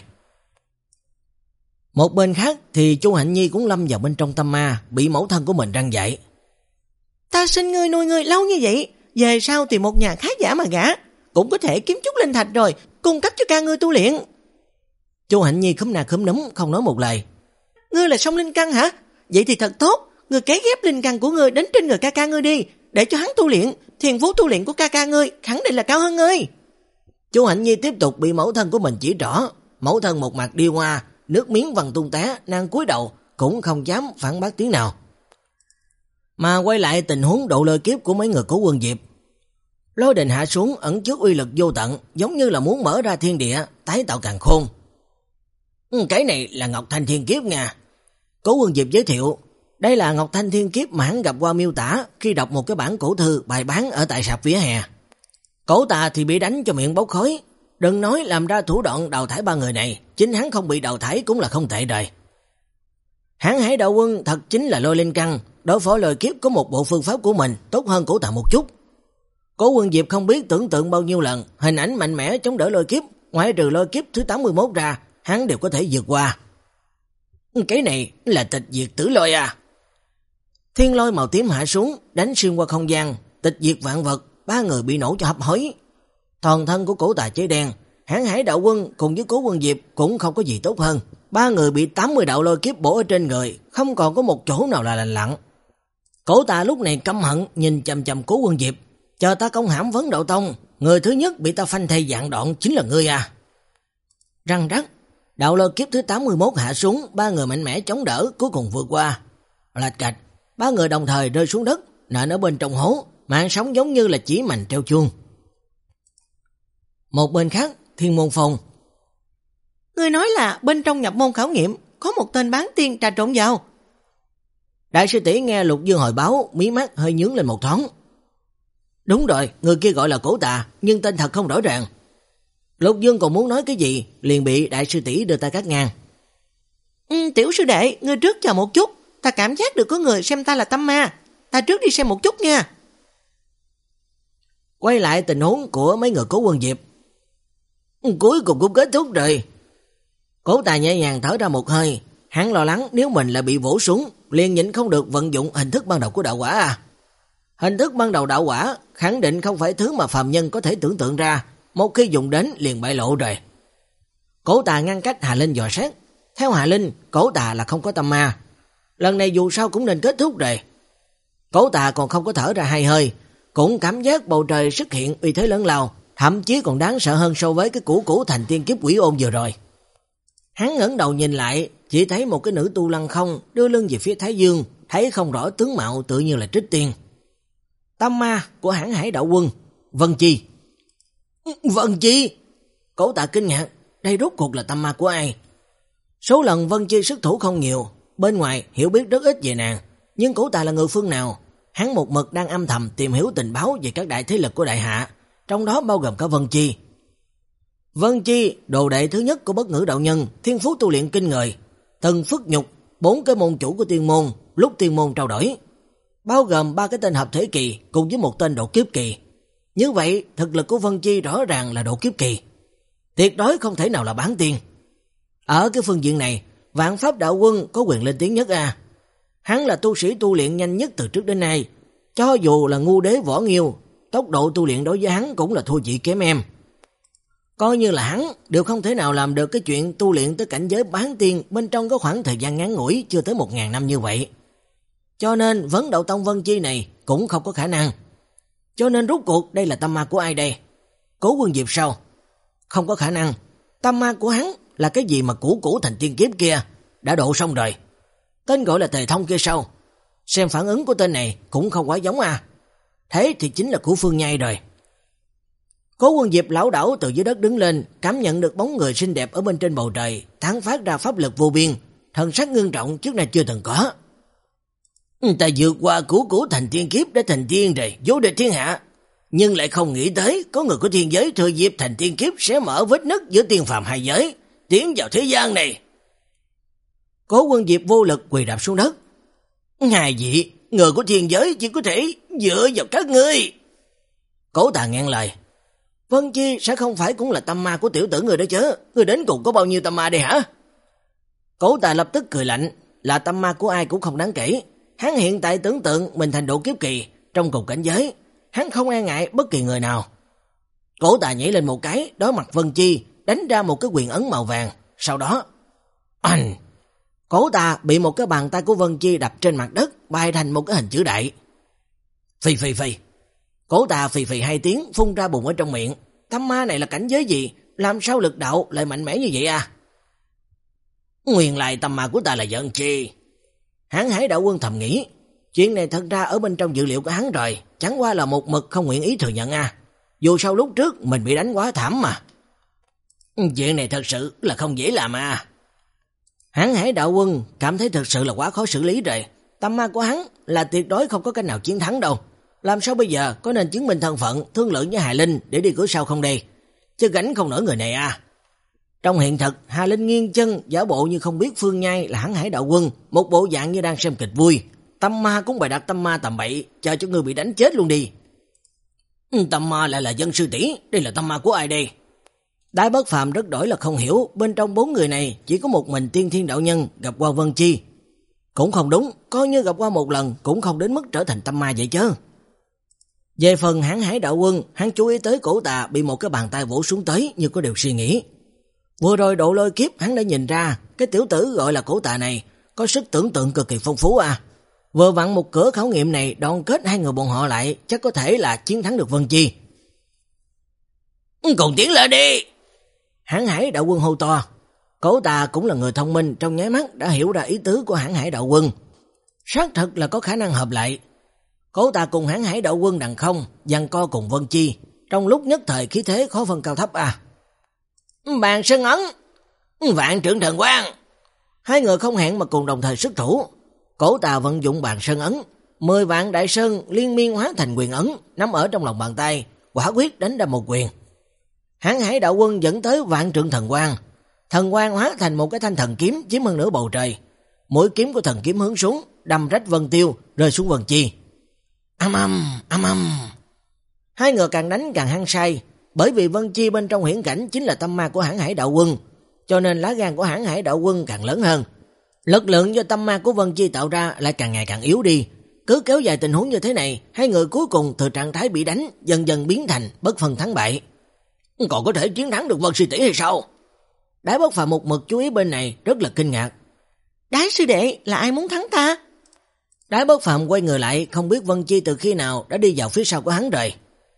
Một bên khác thì Chu Hạnh Nhi cũng lâm vào bên trong tâm ma, bị mẫu thân của mình răn dạy. Ta sinh ngươi nuôi ngươi lâu như vậy, về sau tìm một nhà khá giả mà gả, cũng có thể kiếm chút linh thạch rồi, cung cấp cho ca ngươi tu luyện. Chu Hạnh Nhi khúm nà khúm núm không nói một lời. Ngươi là song linh căn hả? Vậy thì thật tốt, ngươi cấy ghép linh căn của ngươi đến trên người ca ca ngươi đi, để cho hắn tu luyện, thiên phú tu luyện của ca ca ngươi khẳng định là cao hơn ngươi. Chu Hạnh Nhi tiếp tục bị mẫu thân của mình chỉ rõ, mẫu thân một mặt đi qua, nước miếng văng tung té, nàng cúi đầu cũng không dám phản bác tiếng nào. Mà quay lại tình huống độ lôi kiếp của mấy người của Quân Diệp. Lôi đình hạ xuống ẩn chứa uy lực vô tận, giống như là muốn mở ra thiên địa, tái tạo càn khôn. Cái này là Ngọc Thanh Thiên Kiếp nha. Cố Quân Diệp giới thiệu, đây là Ngọc Thanh Thiên Kiếp mà hắn gặp qua miêu tả khi đọc một cái bản cổ thư bài bán ở tại sạp vỉa hè. Cổ Tà thì bị đánh cho miệng bốc khói, đừng nói làm ra thủ đoạn đào thải ba người này, chính hắn không bị đào thải cũng là không tệ rồi. Hãn Hải đạo quân thật chính là lôi linh căn, đối phó lôi kiếp có một bộ phương pháp của mình tốt hơn Cổ Tà một chút. Cố Quân Diệp không biết tưởng tượng bao nhiêu lần, hình ảnh mạnh mẽ chống đỡ lôi kiếp, ngoại trừ lôi kiếp thứ tám mươi mốt ra, hắn đều có thể vượt qua. Cái này là tịch diệt tử lôi à? Thiên lôi màu tím hạ xuống, đánh xuyên qua không gian, tịch diệt vạn vật, ba người bị nổ cho hấp hối. Toàn thân của cổ tà cháy đen, Hãn Hải đạo quân cùng với Cố Quân Diệp cũng không có gì tốt hơn. Ba người bị tám mươi đạo lôi kiếp bổ ở trên người, không còn có một chỗ nào là lành lặn. Cổ tà lúc này căm hận nhìn chằm chằm Cố Quân Diệp, chờ ta công hãm Vấn Đạo Tông, người thứ nhất bị ta phanh thây dạng đoạn chính là ngươi à. Răng rắc, đạo lôi kiếp thứ tám mươi mốt hạ xuống, ba người mạnh mẽ chống đỡ, cuối cùng vượt qua. Lạch cạch, ba người đồng thời rơi xuống đất, nện ở bên trong hố, mạng sống giống như là chỉ mành treo chuông. Một bên khác, Thiên Môn Phong. Ngươi nói là bên trong nhập môn khảo nghiệm có một tên bán tiên trà trộn vào. Đại sư tỷ nghe Lục Dương hồi báo, mí mắt hơi nhướng lên một thoáng. Đúng rồi, người kia gọi là Cổ Tà, nhưng tên thật không rõ ràng. Lục Dương còn muốn nói cái gì, liền bị đại sư tỷ đưa tay cắt ngang. Ừ, tiểu sư đệ, ngươi trước chờ một chút, ta cảm giác được có người xem ta là tâm ma, ta trước đi xem một chút nha. Quay lại tình huống của mấy người Cố Quân Diệp. Cuối cùng cũng kết thúc rồi. Cổ Tà nhẹ nhàng thở ra một hơi, hắn lo lắng nếu mình lại bị vỗ xuống, liền nhịn không được vận dụng hình thức ban đầu của đạo quả à. Hình thức ban đầu đạo quả khẳng định không phải thứ mà phàm nhân có thể tưởng tượng ra, một khi dùng đến liền bại lộ rồi. Cổ Tà ngăn cách Hà Linh dò xét. Theo Hà Linh, Cổ Tà là không có tâm ma. Lần này dù sao cũng nên kết thúc rồi. Cổ Tà còn không có thở ra hai hơi, cũng cảm giác bầu trời xuất hiện uy thế lớn lao, thậm chí còn đáng sợ hơn so với cái cũ cũ thành tiên kiếp quỷ ôn vừa rồi. Hắn ngẩng đầu nhìn lại, chỉ thấy một cái nữ tu lăng không đưa lưng về phía Thái Dương, thấy không rõ tướng mạo tự như là Trích Tiên. Tâm ma của Hãn Hải đạo quân, Vân Chi. Vân Chi? Cổ Tà kinh ngạc, đây rốt cuộc là tâm ma của ai? Số lần Vân Chi xuất thủ không nhiều, bên ngoài hiểu biết rất ít về nàng, nhưng Cổ Tà là người phương nào? Hắn một mực đang âm thầm tìm hiểu tình báo về các đại thế lực của đại hạ, trong đó bao gồm cả Vân Chi. Vân Chi, đồ đệ thứ nhất của Bất Ngữ đạo nhân, thiên phú tu luyện kinh người, từng phức nhục bốn cái môn chủ của tiên môn, lúc tiên môn trao đổi, bao gồm ba cái tên hợp thể kỳ cùng với một tên độ kiếp kỳ. Như vậy, thực lực của Vân Chi rõ ràng là độ kiếp kỳ, tuyệt đối không thể nào là bán tiên. Ở cái phương diện này, Vạn Pháp đạo quân có quyền lên tiếng nhất à. Hắn là tu sĩ tu luyện nhanh nhất từ trước đến nay, cho dù là ngu đế Võ Nghiêu, tốc độ tu luyện đối với hắn cũng là thua chỉ kém em. Coi như là hắn đều không thể nào làm được cái chuyện tu luyện tới cảnh giới bán tiên bên trong có khoảng thời gian ngắn ngủi chưa tới một ngàn năm như vậy. Cho nên Vấn Đạo Tông Vân Chi này cũng không có khả năng. Cho nên rốt cuộc đây là tâm ma của ai đây? Cố Quân Diệp sao? Không có khả năng. Tâm ma của hắn là cái gì mà cũ cũ thành tiên kiếp kia đã độ xong rồi. Tên gọi là Tề Thông kia sao? Xem phản ứng của tên này cũng không quá giống à. Thế thì chính là của Phương Nhai rồi. Cố Quân Diệp lão đảo từ dưới đất đứng lên, cảm nhận được bóng người xinh đẹp ở bên trên bầu trời, tán phát ra pháp lực vô biên, thần sắc ngưng trọng trước nay chưa từng có. Ta vượt qua cũ cũ thành tiên kiếp đã thành tiên rồi, vô địch thiên hạ, nhưng lại không nghĩ tới có người của thiên giới thừa dịp thành tiên kiếp sẽ mở vết nứt giữa tiên phàm hai giới, tiến vào thế gian này. Cố Quân Diệp vô lực quỳ đạp xuống đất. Ngài vị, người của thiên giới chỉ có thể dựa vào các ngươi. Cố Tà ngăn lời. Vân Chi sẽ không phải cũng là tâm ma của tiểu tử người đó chứ? Người đến cùng có bao nhiêu tâm ma đây hả? Cố Tà lập tức cười lạnh, là tâm ma của ai cũng không đáng kể. Hắn hiện tại tưởng tượng mình thành độ kiếp kỳ, trong cùng cảnh giới, hắn không e ngại bất kỳ người nào. Cố Tà nhảy lên một cái, đối mặt Vân Chi, đánh ra một cái quyền ấn màu vàng, sau đó anh Cố Tà bị một cái bàn tay của Vân Chi đập trên mặt đất, bay thành một cái hình chữ đại. Phì phì phì. Cố Tà phì phì hai tiếng phun ra bùn ở trong miệng. Tâm ma này là cảnh giới gì? Làm sao lực đạo lại mạnh mẽ như vậy à? Nguyên lại tâm ma của ta là Vân Chi. Hãn Hải đạo quân thầm nghĩ, chuyện này thật ra ở bên trong dự liệu của hắn rồi, chẳng qua là một mực không nguyện ý thừa nhận à. Dù sao lúc trước mình bị đánh quá thảm mà. Chuyện này thật sự là không dễ làm à. Hãn Hải đạo quân cảm thấy thật sự là quá khó xử lý rồi. Tâm ma của hắn là tuyệt đối không có cách nào chiến thắng đâu. Làm sao bây giờ có nên chứng minh thân phận, thương lượng với Hà Linh để đi cửa sau không đây? Chứ gánh không nổi người này à. Trong hiện thực, Hà Linh nghiêng chân giả bộ như không biết Phương Nhai là Hãn Hải đạo quân, một bộ dạng như đang xem kịch vui. Tâm ma cũng bày đặt tâm ma tầm bậy, chờ cho người bị đánh chết luôn đi. Tâm ma lại là dân sư tỷ, đây là tâm ma của ai đây? Đại Bất Phàm rất đổi là không hiểu, bên trong bốn người này chỉ có một mình Tiên Thiên đạo nhân gặp qua Vân Chi. Cũng không đúng, coi như gặp qua một lần cũng không đến mức trở thành tâm ma vậy chứ. Về phần Hãn Hải đạo quân, hắn chú ý tới cổ tà bị một cái bàn tay vỗ xuống tới như có điều suy nghĩ. Vừa rồi độ lôi kiếp hắn đã nhìn ra, cái tiểu tử gọi là cổ tà này có sức tưởng tượng cực kỳ phong phú à. Vừa vặn một cửa khảo nghiệm này đoàn kết hai người bọn họ lại, chắc có thể là chiến thắng được Vân Chi. Cùng tiến lên đi! Hãn Hải đạo quân hô to. Cổ tà cũng là người thông minh, trong nháy mắt đã hiểu ra ý tứ của Hãn Hải đạo quân. Xác thực là có khả năng hợp lại. Cổ tà cùng Hãn Hải đạo quân đằng không, giằng co cùng Vân Chi, trong lúc nhất thời khí thế khó phân cao thấp à. Bàn sơn ấn, vạn trưởng thần quang. Hai người không hẹn mà cùng đồng thời xuất thủ. Cổ tà vận dụng bàn sơn ấn, mười vạn đại sơn liên miên hóa thành quyền ấn, nắm ở trong lòng bàn tay, quả quyết đánh ra một quyền. Hãn Hải đạo quân dẫn tới vạn trượng thần quang, thần quang hóa thành một cái thanh thần kiếm chiếm hơn nửa bầu trời. Mũi kiếm của thần kiếm hướng xuống, đâm rách Vân Tiêu, rơi xuống Vân Chi. Âm âm, âm âm. Hai người càng đánh càng hăng say, bởi vì Vân Chi bên trong huyễn cảnh chính là tâm ma của Hãn Hải đạo quân, cho nên lá gan của Hãn Hải đạo quân càng lớn hơn. Lực lượng do tâm ma của Vân Chi tạo ra lại càng ngày càng yếu đi. Cứ kéo dài tình huống như thế này, hai người cuối cùng từ trạng thái bị đánh dần dần biến thành bất phân thắng bại. Còn có thể chiến thắng được Vân sư tỷ hay sao? Đại Bất Phàm một mực chú ý bên này rất là kinh ngạc. Đại sư đệ, là ai muốn thắng ta? Đại Bất Phàm quay người lại, không biết Vân Chi từ khi nào đã đi vào phía sau của hắn rồi.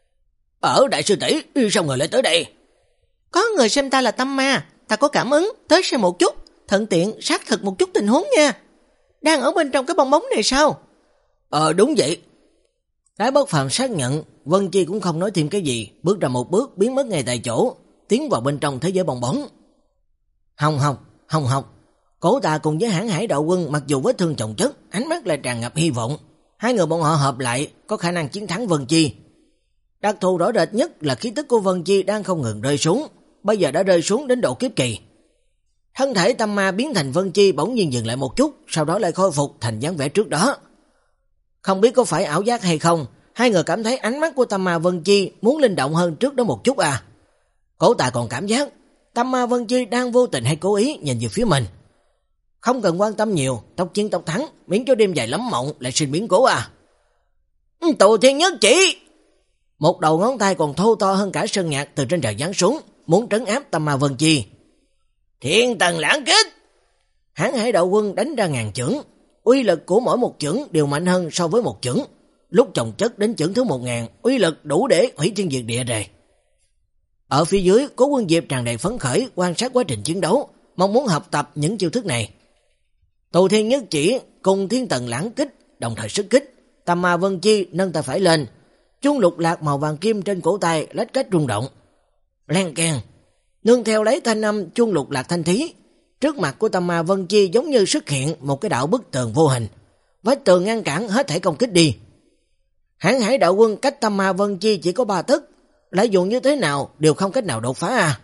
Ở đại sư tỷ, sao người lại tới đây? Có người xem ta là tâm ma, ta có cảm ứng, tới xem một chút, thuận tiện xác thực một chút tình huống nha. Đang ở bên trong cái bong bóng này sao? Ờ đúng vậy. Đại Bất Phàm xác nhận. Vân Chi cũng không nói thêm cái gì, bước ra một bước biến mất ngay tại chỗ, tiến vào bên trong thế giới bong bóng. Hồng Hồng, Hồng Hồng. Cổ tà cùng với Hãn Hải đạo quân mặc dù vết thương chồng chất, ánh mắt lại tràn ngập hy vọng. Hai người bọn họ hợp lại có khả năng chiến thắng Vân Chi. Đặc thù rõ rệt nhất là khí tức của Vân Chi đang không ngừng rơi xuống, bây giờ đã rơi xuống đến độ kiếp kỳ. Thân thể tâm ma biến thành Vân Chi bỗng nhiên dừng lại một chút, sau đó lại khôi phục thành dáng vẻ trước đó. Không biết có phải ảo giác hay không, hai người cảm thấy ánh mắt của tâm ma Vân Chi muốn linh động hơn trước đó một chút à. Cổ tà còn cảm giác tâm ma Vân Chi đang vô tình hay cố ý nhìn về phía mình. Không cần quan tâm nhiều, tốc chiến tốc thắng, miễn cho đêm dài lắm mộng lại sinh biến cố à. Tụ Thiên Nhất Chỉ. Một đầu ngón tay còn thô to hơn cả sơn nhạc từ trên trời giáng xuống, muốn trấn áp tâm ma Vân Chi. Thiên Tần Lãng Kích. Hãn Hải đạo quân đánh ra ngàn chưởng, uy lực của mỗi một chưởng đều mạnh hơn so với một chưởng. Lúc chồng chất đến chưởng thứ một ngàn, uy lực đủ để hủy thiên diệt địa rồi. Ở phía dưới, Cố Quân Diệp tràn đầy phấn khởi quan sát quá trình chiến đấu, mong muốn học tập những chiêu thức này. Tụ Thiên Nhất Chỉ cùng Thiên Tần Lãng Kích đồng thời xuất kích, tâm ma Vân Chi nâng tay phải lên, chuông lục lạc màu vàng kim trên cổ tay lách cách rung động. Len keng, nương theo lấy thanh âm chuông lục lạc thanh thí, trước mặt của tâm ma Vân Chi giống như xuất hiện một cái đạo bức tường vô hình, vách tường ngăn cản hết thể công kích đi. Hãn Hải đạo quân cách tâm ma Vân Chi chỉ có ba tấc, lại dùng như thế nào đều không cách nào đột phá à.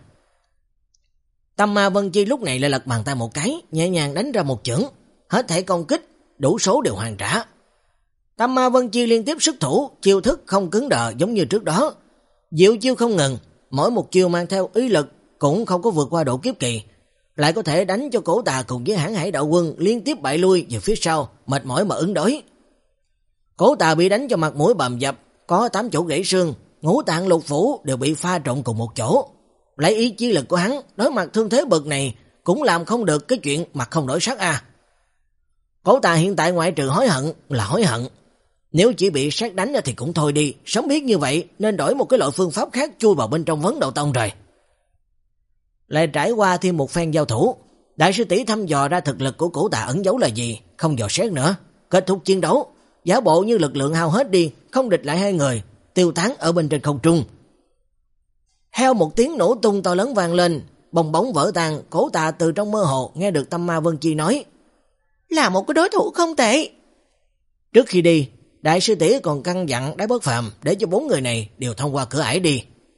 Tâm ma Vân Chi lúc này lại lật bàn tay một cái, nhẹ nhàng đánh ra một chưởng, hết thể công kích đủ số đều hoàn trả. Tâm ma Vân Chi liên tiếp xuất thủ, chiêu thức không cứng đờ giống như trước đó, diệu chiêu không ngừng, mỗi một chiêu mang theo ý lực cũng không có vượt qua độ kiếp kỳ, lại có thể đánh cho Cổ Tà cùng với Hãn Hải đạo quân liên tiếp bại lui về phía sau, mệt mỏi mà ứng đối. Cổ Tà bị đánh cho mặt mũi bầm dập, có tám chỗ gãy xương, ngũ tạng lục phủ đều bị pha trộn cùng một chỗ. Lấy ý chí lực của hắn, đối mặt thương thế bậc này cũng làm không được cái chuyện mặt không đổi sắc à. Cổ Tà hiện tại ngoại trừ hối hận là hối hận. Nếu chỉ bị sát đánh thì cũng thôi đi, sớm biết như vậy nên đổi một cái loại phương pháp khác chui vào bên trong Vấn Đạo Tông rồi. Lại trải qua thêm một phen giao thủ, đại sư tỷ thăm dò ra thực lực của Cổ Tà ẩn giấu là gì, không dò xét nữa. Kết thúc chiến đấu, giả bộ như lực lượng hao hết đi, không địch lại hai người, tiêu tán ở bên trên không trung. Theo một tiếng nổ tung to lớn vang lên, bong bóng vỡ tan, Cổ Tà từ trong mơ hồ nghe được tâm ma Vân Chi nói: "Là một cái đối thủ không tệ." Trước khi đi, đại sư tỷ còn căn dặn Đái Bất Phàm để cho bốn người này đều thông qua cửa ải đi.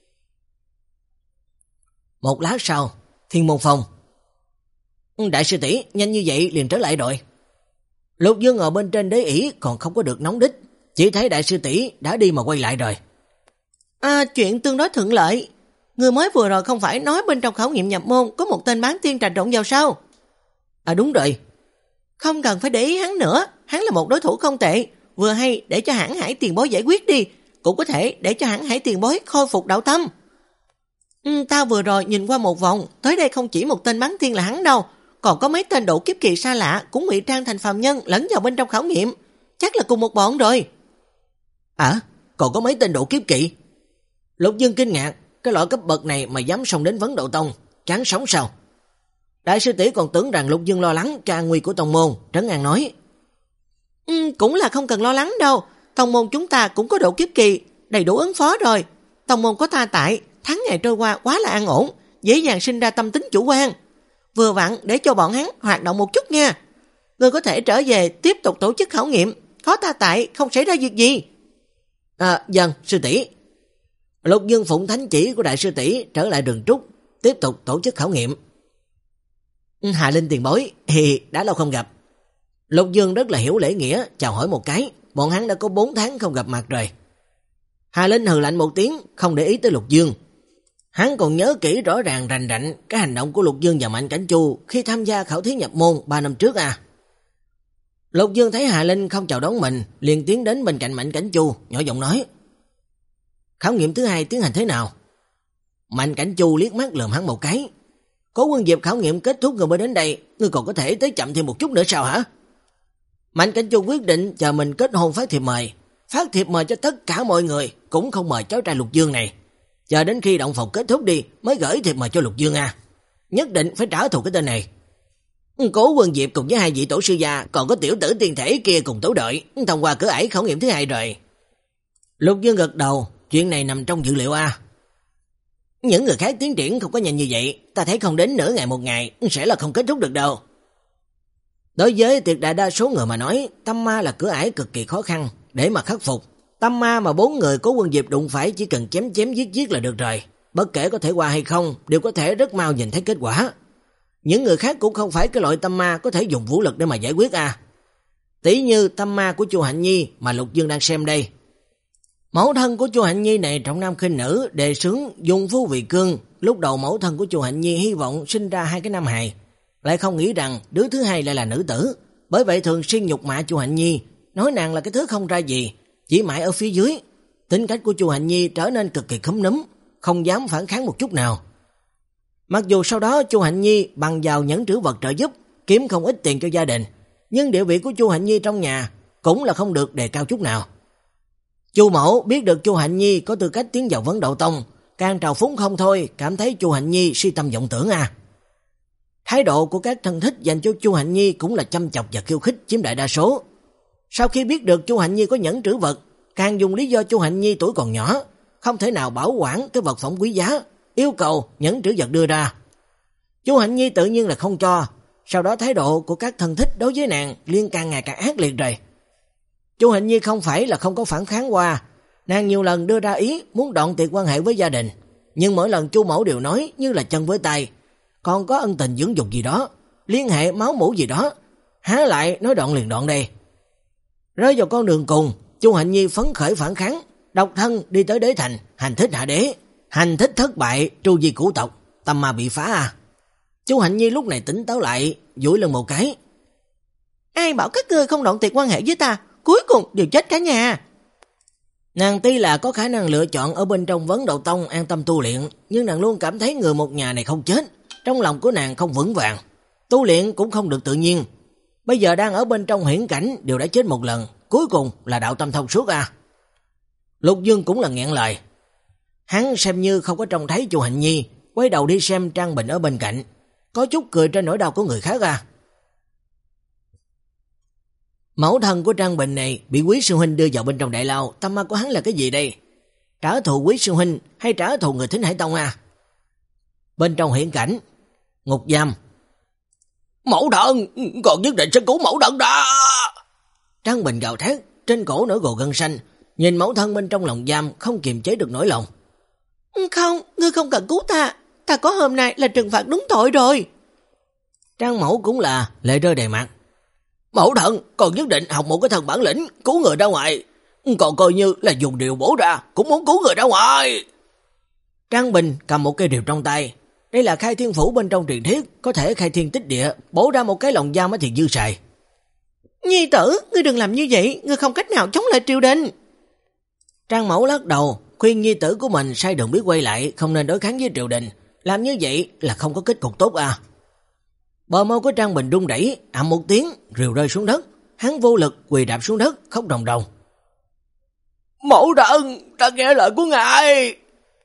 Một lát sau, Thiên Môn Phong. Đại sư tỷ nhanh như vậy liền trở lại rồi. Lục Dương ngồi bên trên đế ỷ còn không có được nóng đích, chỉ thấy đại sư tỷ đã đi mà quay lại rồi. À, chuyện tương đối thuận lợi. Người mới vừa rồi không phải nói bên trong khảo nghiệm nhập môn có một tên bán tiên trà trộn vào sao? À đúng rồi. Không cần phải để ý hắn nữa, hắn là một đối thủ không tệ, vừa hay để cho Hãn Hải tiền bối giải quyết đi, cũng có thể để cho Hãn Hải tiền bối khôi phục đạo tâm. Ừ, ta vừa rồi nhìn qua một vòng, tới đây không chỉ một tên bán tiên là hắn đâu, còn có mấy tên độ kiếp kỳ xa lạ cũng ngụy trang thành phàm nhân lẫn vào bên trong khảo nghiệm, chắc là cùng một bọn rồi. À, còn có mấy tên độ kiếp kỳ? Lục Dương kinh ngạc, cái loại cấp bậc này mà dám xông đến vấn độ tông, chán sống sao? Đại sư tỷ còn tưởng rằng Lục Dương lo lắng cho an nguy của tông môn, trấn an nói. Ừ, cũng là không cần lo lắng đâu, tông môn chúng ta cũng có độ kiếp kỳ, đầy đủ ứng phó rồi. Tông môn có ta tại, tháng ngày trôi qua quá là an ổn, dễ dàng sinh ra tâm tính chủ quan. Vừa vặn để cho bọn hắn hoạt động một chút nha. Ngươi có thể trở về tiếp tục tổ chức khảo nghiệm, có ta tại không xảy ra việc gì. À, vâng, sư tỷ. Lục Dương phụng thánh chỉ của đại sư tỷ trở lại đường trúc, tiếp tục tổ chức khảo nghiệm. Hà Linh tiền bối, thì đã lâu không gặp. Lục Dương rất là hiểu lễ nghĩa, chào hỏi một cái, bọn hắn đã có bốn tháng không gặp mặt rồi. Hà Linh hừ lạnh một tiếng, không để ý tới Lục Dương. Hắn còn nhớ kỹ rõ ràng rành rạnh cái hành động của Lục Dương và Mạnh Cảnh Chu khi tham gia khảo thí nhập môn ba năm trước à. Lục Dương thấy Hà Linh không chào đón mình, liền tiến đến bên cạnh Mạnh Cảnh Chu, nhỏ giọng nói. Khảo nghiệm thứ hai tiến hành thế nào? Mạnh Cảnh Chu liếc mắt lườm hắn một cái. Có Quân Diệp khảo nghiệm kết thúc rồi mới đến đây, ngươi còn có thể tới chậm thêm một chút nữa sao hả? Mạnh Cảnh Chu quyết định chờ mình kết hôn phát thiệp mời. Phát thiệp mời cho tất cả mọi người, cũng không mời cháu trai Lục Dương này. Chờ đến khi động phòng kết thúc đi mới gửi thiệp mời cho Lục Dương à. Nhất định phải trả thù cái tên này. Cố Quân Diệp cùng với hai vị tổ sư gia, còn có tiểu tử tiên thể kia cùng tổ đội, thông qua cửa ải khảo nghiệm thứ hai rồi. Lục Dương gật đầu, chuyện này nằm trong dự liệu à. Những người khác tiến triển không có nhanh như vậy, ta thấy không đến nửa ngày một ngày sẽ là không kết thúc được đâu. Đối với tuyệt đại đa số người mà nói, tâm ma là cửa ải cực kỳ khó khăn để mà khắc phục. Tâm ma mà bốn người Cố Quân Diệp đụng phải chỉ cần chém chém giết giết là được rồi. Bất kể có thể qua hay không, đều có thể rất mau nhìn thấy kết quả. Những người khác cũng không phải cái loại tâm ma có thể dùng vũ lực để mà giải quyết à. Tỷ như tâm ma của Chu Hạnh Nhi mà Lục Dương đang xem đây. Mẫu thân của Chu Hạnh Nhi này trọng nam khinh nữ, đề xướng dùng phu vì cương. Lúc đầu mẫu thân của Chu Hạnh Nhi hy vọng sinh ra hai cái nam hài, lại không nghĩ rằng đứa thứ hai lại là nữ tử. Bởi vậy thường xuyên nhục mạ Chu Hạnh Nhi, nói nàng là cái thứ không ra gì, chỉ mãi ở phía dưới. Tính cách của Chu Hạnh Nhi trở nên cực kỳ khúm núm, không dám phản kháng một chút nào. Mặc dù sau đó Chu Hạnh Nhi bằng vào nhẫn trữ vật trợ giúp, kiếm không ít tiền cho gia đình, nhưng địa vị của Chu Hạnh Nhi trong nhà cũng là không được đề cao chút nào. Chu mẫu biết được Chu Hạnh Nhi có tư cách tiến vào Vấn Đậu Tông, càng trào phúng không thôi, cảm thấy Chu Hạnh Nhi si tâm vọng tưởng à. Thái độ của các thân thích dành cho Chu Hạnh Nhi cũng là chăm chọc và khiêu khích chiếm đại đa số. Sau khi biết được Chu Hạnh Nhi có nhẫn trữ vật, càng dùng lý do Chu Hạnh Nhi tuổi còn nhỏ, không thể nào bảo quản cái vật phẩm quý giá, yêu cầu nhẫn trữ vật đưa ra. Chu Hạnh Nhi tự nhiên là không cho. Sau đó thái độ của các thân thích đối với nàng liên càng ngày càng ác liệt rồi. Chu Hạnh Nhi không phải là không có phản kháng qua, nàng nhiều lần đưa ra ý muốn đoạn tuyệt quan hệ với gia đình, nhưng mỗi lần Chu mẫu đều nói như là chân với tay, còn có ân tình dưỡng dục gì đó, liên hệ máu mủ gì đó, há lại nói đoạn liền đoạn đây. Rơi vào con đường cùng, Chu Hạnh Nhi phấn khởi phản kháng, độc thân đi tới đế thành, hành thích hạ đế, hành thích thất bại, tru di cửu tộc, tâm ma bị phá à. Chu Hạnh Nhi lúc này tỉnh táo lại, duỗi lưng một cái. Ai bảo các ngươi không đoạn tuyệt quan hệ với ta, cuối cùng đều chết cả nhà. Nàng tuy là có khả năng lựa chọn ở bên trong Vấn Đậu Tông an tâm tu luyện, nhưng nàng luôn cảm thấy người một nhà này không chết, trong lòng của nàng không vững vàng, tu luyện cũng không được tự nhiên. Bây giờ đang ở bên trong hiển cảnh đều đã chết một lần, cuối cùng là đạo tâm thông suốt à. Lục Dương cũng là nghẹn lời. Hắn xem như không có trông thấy Chu Hạnh Nhi, quay đầu đi xem Trang Bình ở bên cạnh, có chút cười trên nỗi đau của người khác à. Mẫu thân của Trang Bình này bị Quý sư huynh đưa vào bên trong đại lao, tâm ma của hắn là cái gì đây? Trả thù Quý sư huynh hay trả thù người Thính Hải Tông à? Bên trong hiển cảnh, ngục giam. Mẫu thân, còn nhất định sẽ cứu mẫu thân đó. Trang Bình gào thét, trên cổ nổi gồ gân xanh, nhìn mẫu thân bên trong lòng giam không kiềm chế được nỗi lòng. Không, ngươi không cần cứu ta, ta có hôm nay là trừng phạt đúng tội rồi. Trang mẫu cũng là lệ rơi đầy mặt. Mẫu thân, còn nhất định học một cái thần bản lĩnh, cứu người ra ngoài. Còn coi như là dùng điều bổ ra, cũng muốn cứu người ra ngoài. Trang Bình cầm một cây rìu trong tay. Đây là khai thiên phủ bên trong truyền thuyết, có thể khai thiên tích địa, bổ ra một cái lồng giam mới thì dư xài. Nhi tử, ngươi đừng làm như vậy, ngươi không cách nào chống lại triều đình. Trang Mẫu lắc đầu, khuyên nhi tử của mình sai đường biết quay lại, không nên đối kháng với triều đình. Làm như vậy là không có kết cục tốt à. Bờ môi của Trang Bình rung rẩy, ầm một tiếng, rìu rơi xuống đất. Hắn vô lực quỳ đạp xuống đất, khóc ròng ròng. Mẫu thân, ta nghe lời của ngài.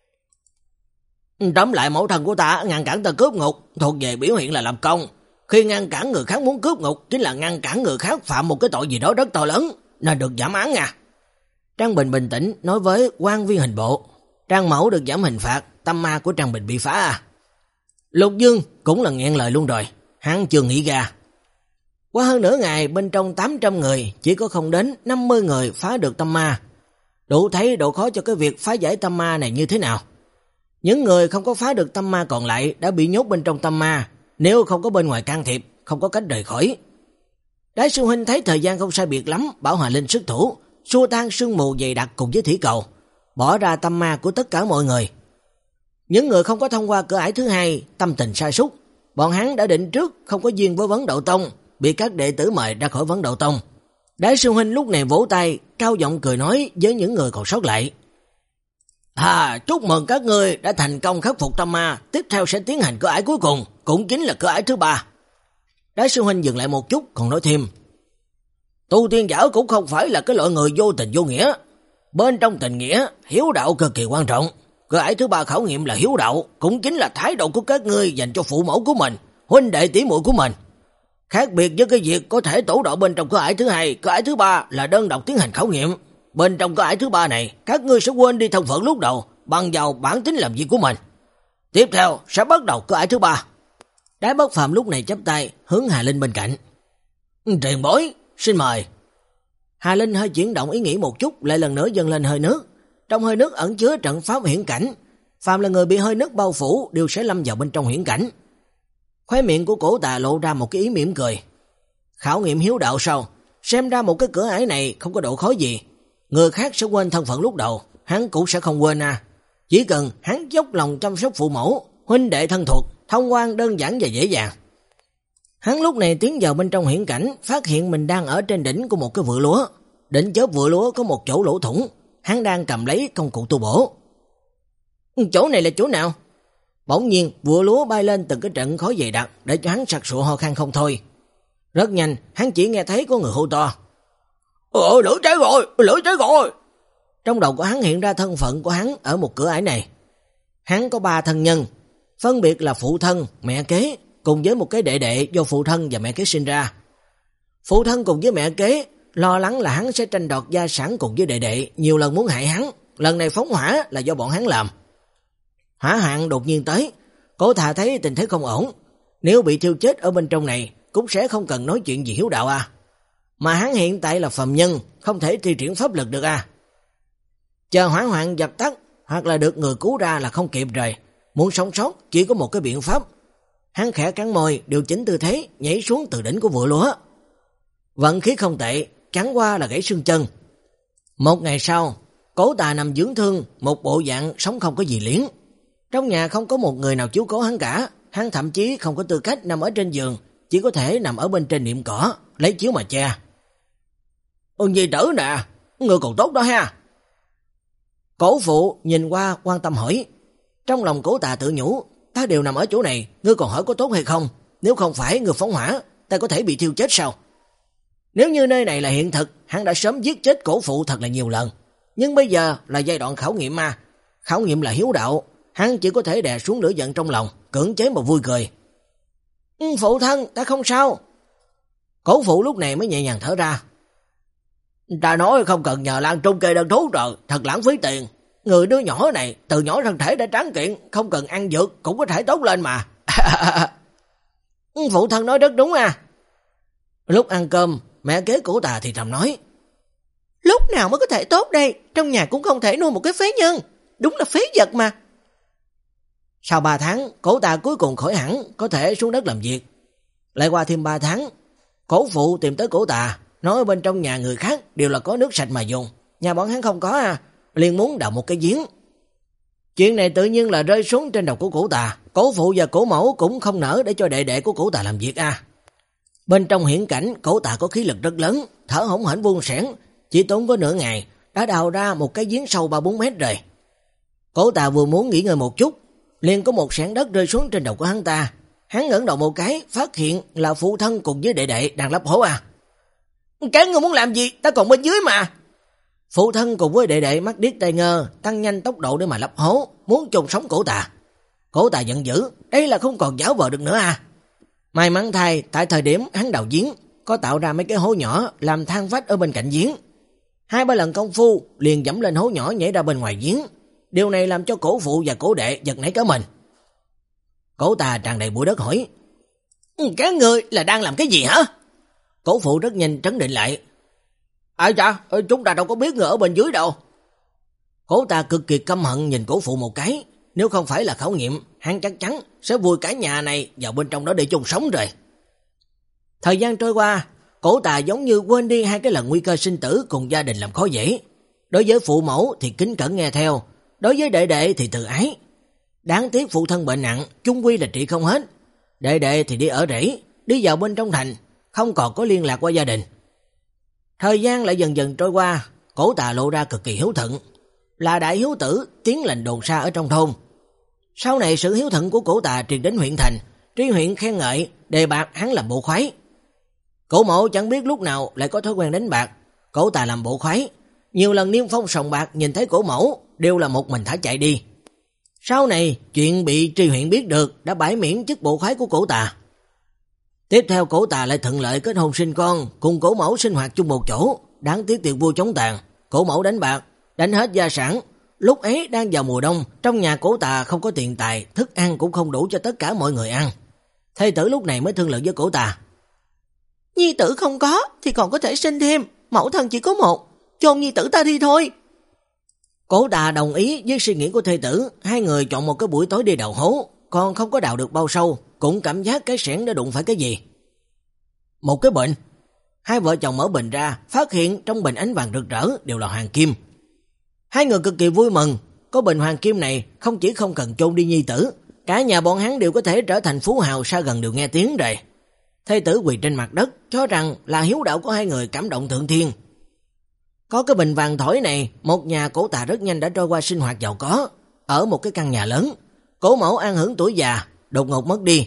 Tóm lại mẫu thân của ta ngăn cản ta cướp ngục, thuộc về biểu hiện là làm công. Khi ngăn cản người khác muốn cướp ngục, chính là ngăn cản người khác phạm một cái tội gì đó rất to lớn, nên được giảm án à. Trang Bình bình tĩnh nói với quan viên hình bộ. Trang Mẫu được giảm hình phạt, tâm ma của Trang Bình bị phá à. Lục Dương cũng là nghẹn lời luôn rồi, hắn chưa nghĩ ra. Qua hơn nửa ngày, bên trong tám trăm người, chỉ có không đến năm mươi người phá được tâm ma. Đủ thấy độ khó cho cái việc phá giải tâm ma này như thế nào. Những người không có phá được tâm ma còn lại đã bị nhốt bên trong tâm ma, nếu không có bên ngoài can thiệp, không có cách rời khỏi. Đái sư huynh thấy thời gian không sai biệt lắm, bảo Hòa Linh xuất thủ, xua tan sương mù dày đặc cùng với thủy cầu, bỏ ra tâm ma của tất cả mọi người. Những người không có thông qua cửa ải thứ hai, tâm tình sa sút, bọn hắn đã định trước không có duyên với Vấn Đậu Tông, bị các đệ tử mời ra khỏi Vấn Đậu Tông. Đái sư huynh lúc này vỗ tay, cao giọng cười nói với những người còn sót lại. À, chúc mừng các ngươi đã thành công khắc phục tâm ma, tiếp theo sẽ tiến hành cửa ải cuối cùng, cũng chính là cửa ải thứ ba. Đái sư huynh dừng lại một chút, còn nói thêm. Tu tiên giả cũng không phải là cái loại người vô tình vô nghĩa. Bên trong tình nghĩa, hiếu đạo cực kỳ quan trọng. Cửa ải thứ ba khảo nghiệm là hiếu đạo, cũng chính là thái độ của các ngươi dành cho phụ mẫu của mình, huynh đệ tỷ muội của mình. Khác biệt với cái việc có thể tổ đội bên trong cửa ải thứ hai, cửa ải thứ ba là đơn độc tiến hành khảo nghiệm. Bên trong cửa ải thứ ba này, các ngươi sẽ quên đi thân phận lúc đầu, bằng vào bản tính làm việc của mình. Tiếp theo sẽ bắt đầu cửa ải thứ ba. Đái Bất Phàm lúc này chắp tay hướng Hà Linh bên cạnh. Tiền bối, xin mời. Hà Linh hơi chuyển động ý nghĩ một chút, lại lần nữa dâng lên hơi nước. Trong hơi nước ẩn chứa trận pháp hiển cảnh. Phàm là người bị hơi nước bao phủ đều sẽ lâm vào bên trong hiển cảnh. Khóe miệng của Cổ Tà lộ ra một cái ý mỉm cười. Khảo nghiệm hiếu đạo sao? Xem ra một cái cửa ải này không có độ khó gì. Người khác sẽ quên thân phận lúc đầu, hắn cũng sẽ không quên à. Chỉ cần hắn dốc lòng chăm sóc phụ mẫu, huynh đệ thân thuộc, thông quan đơn giản và dễ dàng. Hắn lúc này tiến vào bên trong hiển cảnh, phát hiện mình đang ở trên đỉnh của một cái vựa lúa. Đỉnh chớp vựa lúa có một chỗ lỗ thủng, hắn đang cầm lấy công cụ tu bổ. Chỗ này là chỗ nào? Bỗng nhiên vựa lúa bay lên từng cái trận khói dày đặc để cho hắn sặc sụa ho khan không thôi. Rất nhanh, hắn chỉ nghe thấy có người hô to. Ờ, lửa cháy rồi, lửa cháy rồi. Trong đầu của hắn hiện ra thân phận của hắn ở một cửa ải này. Hắn có ba thân nhân, phân biệt là phụ thân, mẹ kế, cùng với một cái đệ đệ do phụ thân và mẹ kế sinh ra. Phụ thân cùng với mẹ kế lo lắng là hắn sẽ tranh đoạt gia sản cùng với đệ đệ, nhiều lần muốn hại hắn, lần này phóng hỏa là do bọn hắn làm. Hỏa hạn đột nhiên tới, Cổ Thà thấy tình thế không ổn, nếu bị thiêu chết ở bên trong này cũng sẽ không cần nói chuyện gì hiếu đạo à. Mà hắn hiện tại là phàm nhân, không thể thi triển pháp lực được à. Chờ hỏa hoạn dập tắt hoặc là được người cứu ra là không kịp rồi, muốn sống sót chỉ có một cái biện pháp. Hắn khẽ cắn môi, điều chỉnh tư thế, nhảy xuống từ đỉnh của vựa lúa. Vận khí không tệ, chẳng qua là gãy xương chân. Một ngày sau, Cổ Tà nằm dưỡng thương, một bộ dạng sống không có gì liếng. Trong nhà không có một người nào chiếu cố hắn cả, hắn thậm chí không có tư cách nằm ở trên giường, chỉ có thể nằm ở bên trên niệm cỏ, lấy chiếu mà che. Ơn nhi tử nè, người còn tốt đó ha. Cổ phụ nhìn qua quan tâm hỏi. Trong lòng Cổ Tà tự nhủ, ta đều nằm ở chỗ này, ngươi còn hỏi có tốt hay không? Nếu không phải người phóng hỏa, ta có thể bị thiêu chết sao? Nếu như nơi này là hiện thực, hắn đã sớm giết chết cổ phụ thật là nhiều lần. Nhưng bây giờ là giai đoạn khảo nghiệm mà. Khảo nghiệm là hiếu đạo, hắn chỉ có thể đè xuống lửa giận trong lòng, cưỡng chế mà vui cười. Ừ, phụ thân, ta không sao. Cổ phụ lúc này mới nhẹ nhàng thở ra. Ta nói không cần nhờ Lan Trung kê đơn thuốc rồi, thật lãng phí tiền. Người đứa nhỏ này từ nhỏ thân thể đã tráng kiện, không cần ăn dược cũng có thể tốt lên mà. Phụ thân nói rất đúng à. Lúc ăn cơm, mẹ kế Cổ Tà thì thầm nói. Lúc nào mới có thể tốt đây, trong nhà cũng không thể nuôi một cái phế nhân, đúng là phế vật mà. Sau ba tháng, Cổ Tà cuối cùng khỏi hẳn, có thể xuống đất làm việc. Lại qua thêm ba tháng, cổ phụ tìm tới Cổ Tà, nói bên trong nhà người khác đều là có nước sạch mà dùng, nhà bọn hắn không có à, liền muốn đào một cái giếng. Chuyện này tự nhiên là rơi xuống trên đầu của Cổ Tà, Cổ phụ và Cổ mẫu cũng không nỡ để cho đệ đệ của Cổ Tà làm việc à. Bên trong hiển cảnh, Cổ Tà có khí lực rất lớn, thở hổn hển buông xẻn, chỉ tốn có nửa ngày đã đào ra một cái giếng sâu ba bốn mét rồi. Cổ Tà vừa muốn nghỉ ngơi một chút, liền có một sảng đất rơi xuống trên đầu của hắn ta. Hắn ngẩng đầu một cái, phát hiện là phụ thân cùng với đệ đệ đang lấp hố à. Các ngươi muốn làm gì, ta còn bên dưới mà. Phụ thân cùng với đệ đệ mắt điếc tai ngơ, tăng nhanh tốc độ để mà lấp hố, muốn chôn sống Cổ Tà. Cổ Tà giận dữ, đây là không còn giáo vợ được nữa à. May mắn thay, tại thời điểm hắn đào giếng, có tạo ra mấy cái hố nhỏ làm than vách ở bên cạnh giếng. Hai ba lần công phu liền dẫm lên hố nhỏ nhảy ra bên ngoài giếng. Điều này làm cho Cổ phụ và Cổ đệ giật nảy cả mình. Cổ Tà tràn đầy bụi đất hỏi: các ngươi là đang làm cái gì hả? Cổ phụ rất nhanh trấn định lại: ai chà, chúng ta đâu có biết người ở bên dưới đâu. Cổ Tà cực kỳ căm hận nhìn Cổ phụ một cái, nếu không phải là khảo nghiệm, hắn chắc chắn sẽ vùi cả nhà này vào bên trong đó để chung sống rồi. Thời gian trôi qua, Cổ Tà giống như quên đi hai cái lần nguy cơ sinh tử cùng gia đình làm khó dễ. Đối với phụ mẫu thì kính cẩn nghe theo, đối với đệ đệ thì tự ái. Đáng tiếc phụ thân bệnh nặng, chung quy là trị không hết. Đệ đệ thì đi ở rẫy, đi vào bên trong thành, không còn có liên lạc qua gia đình. Thời gian lại dần dần trôi qua, Cổ Tà lộ ra cực kỳ hiếu thuận, là đại hiếu tử, tiếng lành đồn xa ở trong thôn. Sau này sự hiếu thuận của Cổ Tà truyền đến huyện thành, tri huyện khen ngợi, đề bạc hắn làm bộ khoái. Cổ mẫu chẳng biết lúc nào lại có thói quen đánh bạc, Cổ Tà làm bộ khoái. Nhiều lần niêm phong sòng bạc nhìn thấy cổ mẫu đều là một mình thả chạy đi. Sau này chuyện bị tri huyện biết được đã bãi miễn chức bộ khoái của Cổ Tà. Tiếp theo Cổ Tà lại thuận lợi kết hôn sinh con, cùng cổ mẫu sinh hoạt chung một chỗ. Đáng tiếc tiền vua chống tàn, cổ mẫu đánh bạc, đánh hết gia sản. Lúc ấy đang vào mùa đông, trong nhà Cổ Tà không có tiền tài, thức ăn cũng không đủ cho tất cả mọi người ăn. Thê tử lúc này mới thương lượng với Cổ Tà: nhi tử không có thì còn có thể sinh thêm, mẫu thân chỉ có một, chôn nhi tử ta đi thôi. Cổ Tà đồng ý với suy nghĩ của thê tử, hai người chọn một cái buổi tối đi đào hố, còn không có đào được bao sâu, cũng cảm giác cái xẻng đã đụng phải cái gì. Một cái bình. Hai vợ chồng mở bình ra, phát hiện trong bình ánh vàng rực rỡ đều là hoàng kim. Hai người cực kỳ vui mừng, có bình hoàng kim này không chỉ không cần chôn đi nhi tử, cả nhà bọn hắn đều có thể trở thành phú hào, xa gần đều nghe tiếng rồi. Thê tử quỳ trên mặt đất, cho rằng là hiếu đạo của hai người cảm động thượng thiên. Có cái bình vàng thổi này, một nhà Cổ Tà rất nhanh đã trôi qua sinh hoạt giàu có, ở một cái căn nhà lớn. Cổ mẫu an hưởng tuổi già, đột ngột mất đi.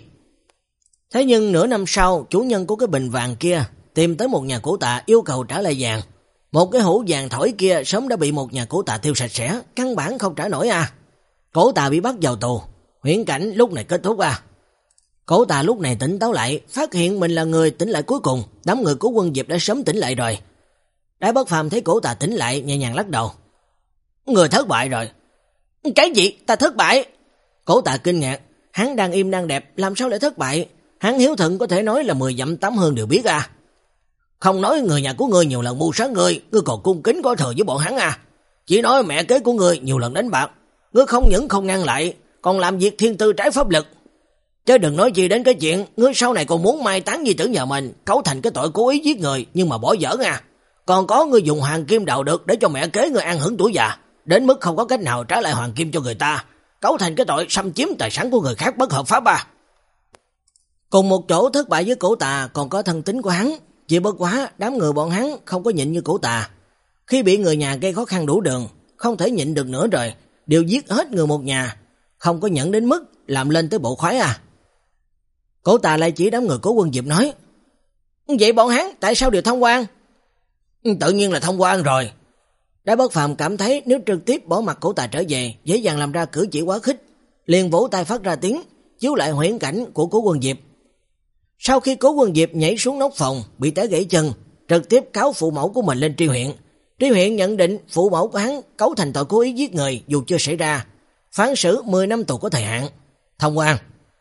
Thế nhưng nửa năm sau, chủ nhân của cái bình vàng kia tìm tới một nhà Cổ Tà yêu cầu trả lại vàng. Một cái hũ vàng thổi kia sớm đã bị một nhà Cổ Tà tiêu sạch sẽ, căn bản không trả nổi à. Cổ Tà bị bắt vào tù, huyễn cảnh lúc này kết thúc à. Cổ Tà lúc này tỉnh táo lại, phát hiện mình là người tỉnh lại cuối cùng, đám người của Quân Diệp đã sớm tỉnh lại rồi. Đại Bất Phàm thấy Cổ Tà tỉnh lại, nhẹ nhàng lắc đầu: người thất bại rồi. Cái gì? Ta thất bại? Cổ Tà kinh ngạc, hắn đang im đang đẹp, làm sao lại thất bại? Hắn hiếu thuận có thể nói là mười dặm tám hương đều biết à. Không nói người nhà của ngươi nhiều lần mưu sát ngươi, ngươi còn cung kính có thừa với bọn hắn à. Chỉ nói mẹ kế của ngươi nhiều lần đánh bạc, ngươi không những không ngăn lại, còn làm việc thiên tư trái pháp lực. Chứ đừng nói gì đến cái chuyện ngươi sau này còn muốn mai táng nhi tử nhà mình, cấu thành cái tội cố ý giết người nhưng mà bỏ dở à. Còn có ngươi dùng hoàng kim đào được để cho mẹ kế ngươi an hưởng tuổi già, đến mức không có cách nào trả lại hoàng kim cho người ta, cấu thành cái tội xâm chiếm tài sản của người khác bất hợp pháp à. Cùng một chỗ thất bại với Cổ Tà còn có thân tín của hắn, chỉ bất quá đám người bọn hắn không có nhịn như Cổ Tà. Khi bị người nhà gây khó khăn đủ đường, không thể nhịn được nữa rồi, đều giết hết người một nhà, không có nhận đến mức làm lên tới bộ khoái à. Cổ Tà lại chỉ đám người của Quân Diệp nói: vậy bọn hắn tại sao đều thông quan? Tự nhiên là thông quan rồi. Đại Bất Phàm cảm thấy nếu trực tiếp bỏ mặt Cổ Tà trở về, dễ dàng làm ra cử chỉ quá khích, liền vỗ tay phát ra tiếng, chiếu lại huyễn cảnh của Cố Quân Diệp. Sau khi Cố Quân Diệp nhảy xuống nóc phòng, bị té gãy chân, trực tiếp cáo phụ mẫu của mình lên tri huyện. Tri huyện nhận định phụ mẫu của hắn cấu thành tội cố ý giết người dù chưa xảy ra, phán xử mười năm tù có thời hạn, thông quan.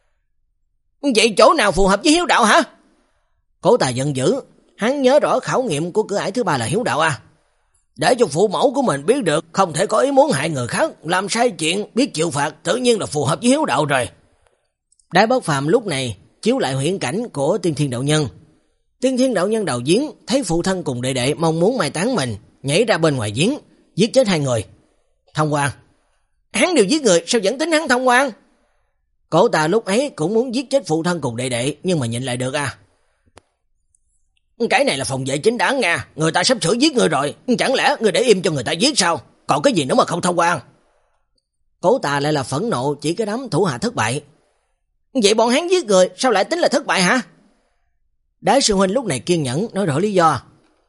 Vậy chỗ nào phù hợp với hiếu đạo hả? Cổ Tà giận dữ, hắn nhớ rõ khảo nghiệm của cửa ải thứ ba là hiếu đạo à. Để cho phụ mẫu của mình biết được không thể có ý muốn hại người khác, làm sai chuyện biết chịu phạt, tự nhiên là phù hợp với hiếu đạo rồi. Đại Bất Phàm lúc này chiếu lại huyễn cảnh của Tiên Thiên Đạo Nhân. Tiên Thiên Đạo Nhân đào giếng, thấy phụ thân cùng đệ đệ mong muốn mai táng mình, nhảy ra bên ngoài giếng, giết chết hai người. Thông quan. Hắn đều giết người, sao vẫn tính hắn thông quan? Cổ Tà lúc ấy cũng muốn giết chết phụ thân cùng đệ đệ, nhưng mà nhịn lại được à. Cái này là phòng vệ chính đáng nha, người ta sắp sửa giết người rồi, chẳng lẽ người để im cho người ta giết sao? Còn cái gì nữa mà không thông quan? Cổ Tà lại là phẫn nộ chỉ cái đám thủ hạ thất bại. Vậy bọn hắn giết người sao lại tính là thất bại hả? Đái sư huynh lúc này kiên nhẫn nói rõ lý do.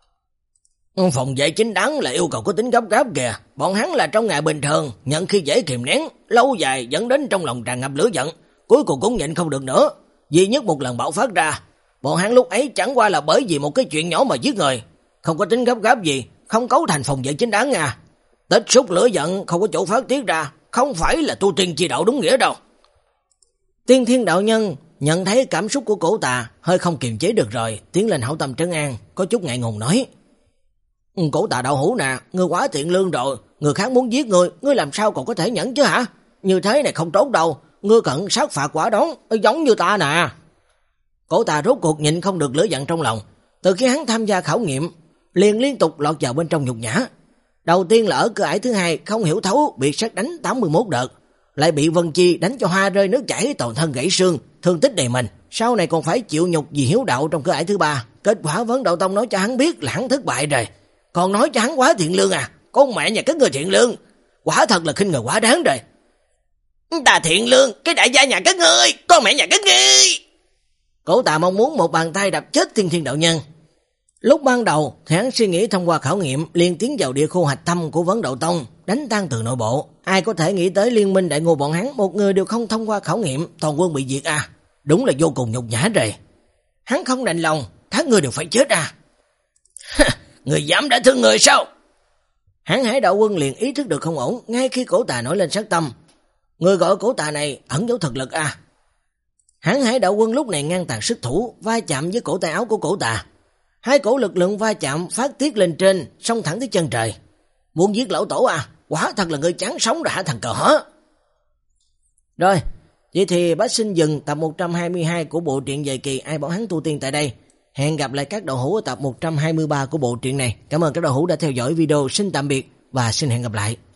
Phòng vệ chính đáng là yêu cầu có tính gấp gáp kìa. Bọn hắn là trong ngày bình thường nhận khi dễ kìm nén, lâu dài dẫn đến trong lòng tràn ngập lửa giận, cuối cùng cũng nhịn không được nữa. Duy nhất một lần bạo phát ra, bọn hắn lúc ấy chẳng qua là bởi vì một cái chuyện nhỏ mà giết người, không có tính gấp gáp gì, không cấu thành phòng vệ chính đáng nha. Tích xúc lửa giận không có chỗ phát tiết ra, không phải là tu tiên chi đạo đúng nghĩa đâu. Tiên Thiên đạo nhân nhận thấy cảm xúc của Cổ Tà hơi không kiềm chế được rồi, tiến lên hảo tâm trấn an, có chút ngại ngùng nói. Cổ Tà đạo hữu nè, ngươi quá thiện lương rồi, người khác muốn giết ngươi, ngươi làm sao còn có thể nhẫn chứ hả? Như thế này không tốt đâu, ngươi cần sát phạt quả đón, giống như ta nè. Cổ Tà rốt cuộc nhịn không được lửa giận trong lòng, từ khi hắn tham gia khảo nghiệm, liền liên tục lọt vào bên trong nhục nhã. Đầu tiên là ở cửa ải thứ hai không hiểu thấu bị sát đánh tám mươi mốt đợt, lại bị Vân Chi đánh cho hoa rơi nước chảy, toàn thân gãy xương, thương tích đầy mình. Sau này còn phải chịu nhục vì hiếu đạo trong cửa ải thứ ba. Kết quả Vấn Đạo Tông nói cho hắn biết là hắn thất bại rồi, còn nói cho hắn quá thiện lương à. Con mẹ nhà các người thiện lương, quả thật là khinh người quá đáng rồi. Ta thiện lương, cái đại gia nhà các ngươi, con mẹ nhà các ngươi. Cổ Tà mong muốn một bàn tay đập chết Tiên Thiên đạo nhân. Lúc ban đầu thì hắn suy nghĩ thông qua khảo nghiệm liền tiến vào địa khu hạch tâm của Vấn Đạo Tông, đánh tan từ nội bộ. Ai có thể nghĩ tới liên minh đại ngô bọn hắn một người đều không thông qua khảo nghiệm, toàn quân bị diệt à. Đúng là vô cùng nhục nhã rồi. Hắn không đành lòng, các người đều phải chết à. Người dám đã thương người sao? Hán Hải đạo quân liền ý thức được không ổn, ngay khi Cổ Tà nổi lên sát tâm. Người gọi Cổ Tà này ẩn giấu thực lực à. Hán Hải đạo quân lúc này ngang tàn sức thủ, va chạm với cổ tay áo của Cổ Tà. Hai cổ lực lượng va chạm phát tiết lên trên, xông thẳng tới chân trời. Muốn giết lão tổ à? Quả thật là người chán sống đã thằng cờ hớ. Rồi, vậy thì bác xin dừng tập một trăm hai mươi hai của bộ truyện dài kỳ Ai Bảo Hắn Tu Tiên tại đây. Hẹn gặp lại các đạo hữu ở tập một trăm hai mươi ba của bộ truyện này. Cảm ơn các đạo hữu đã theo dõi video. Xin tạm biệt và xin hẹn gặp lại.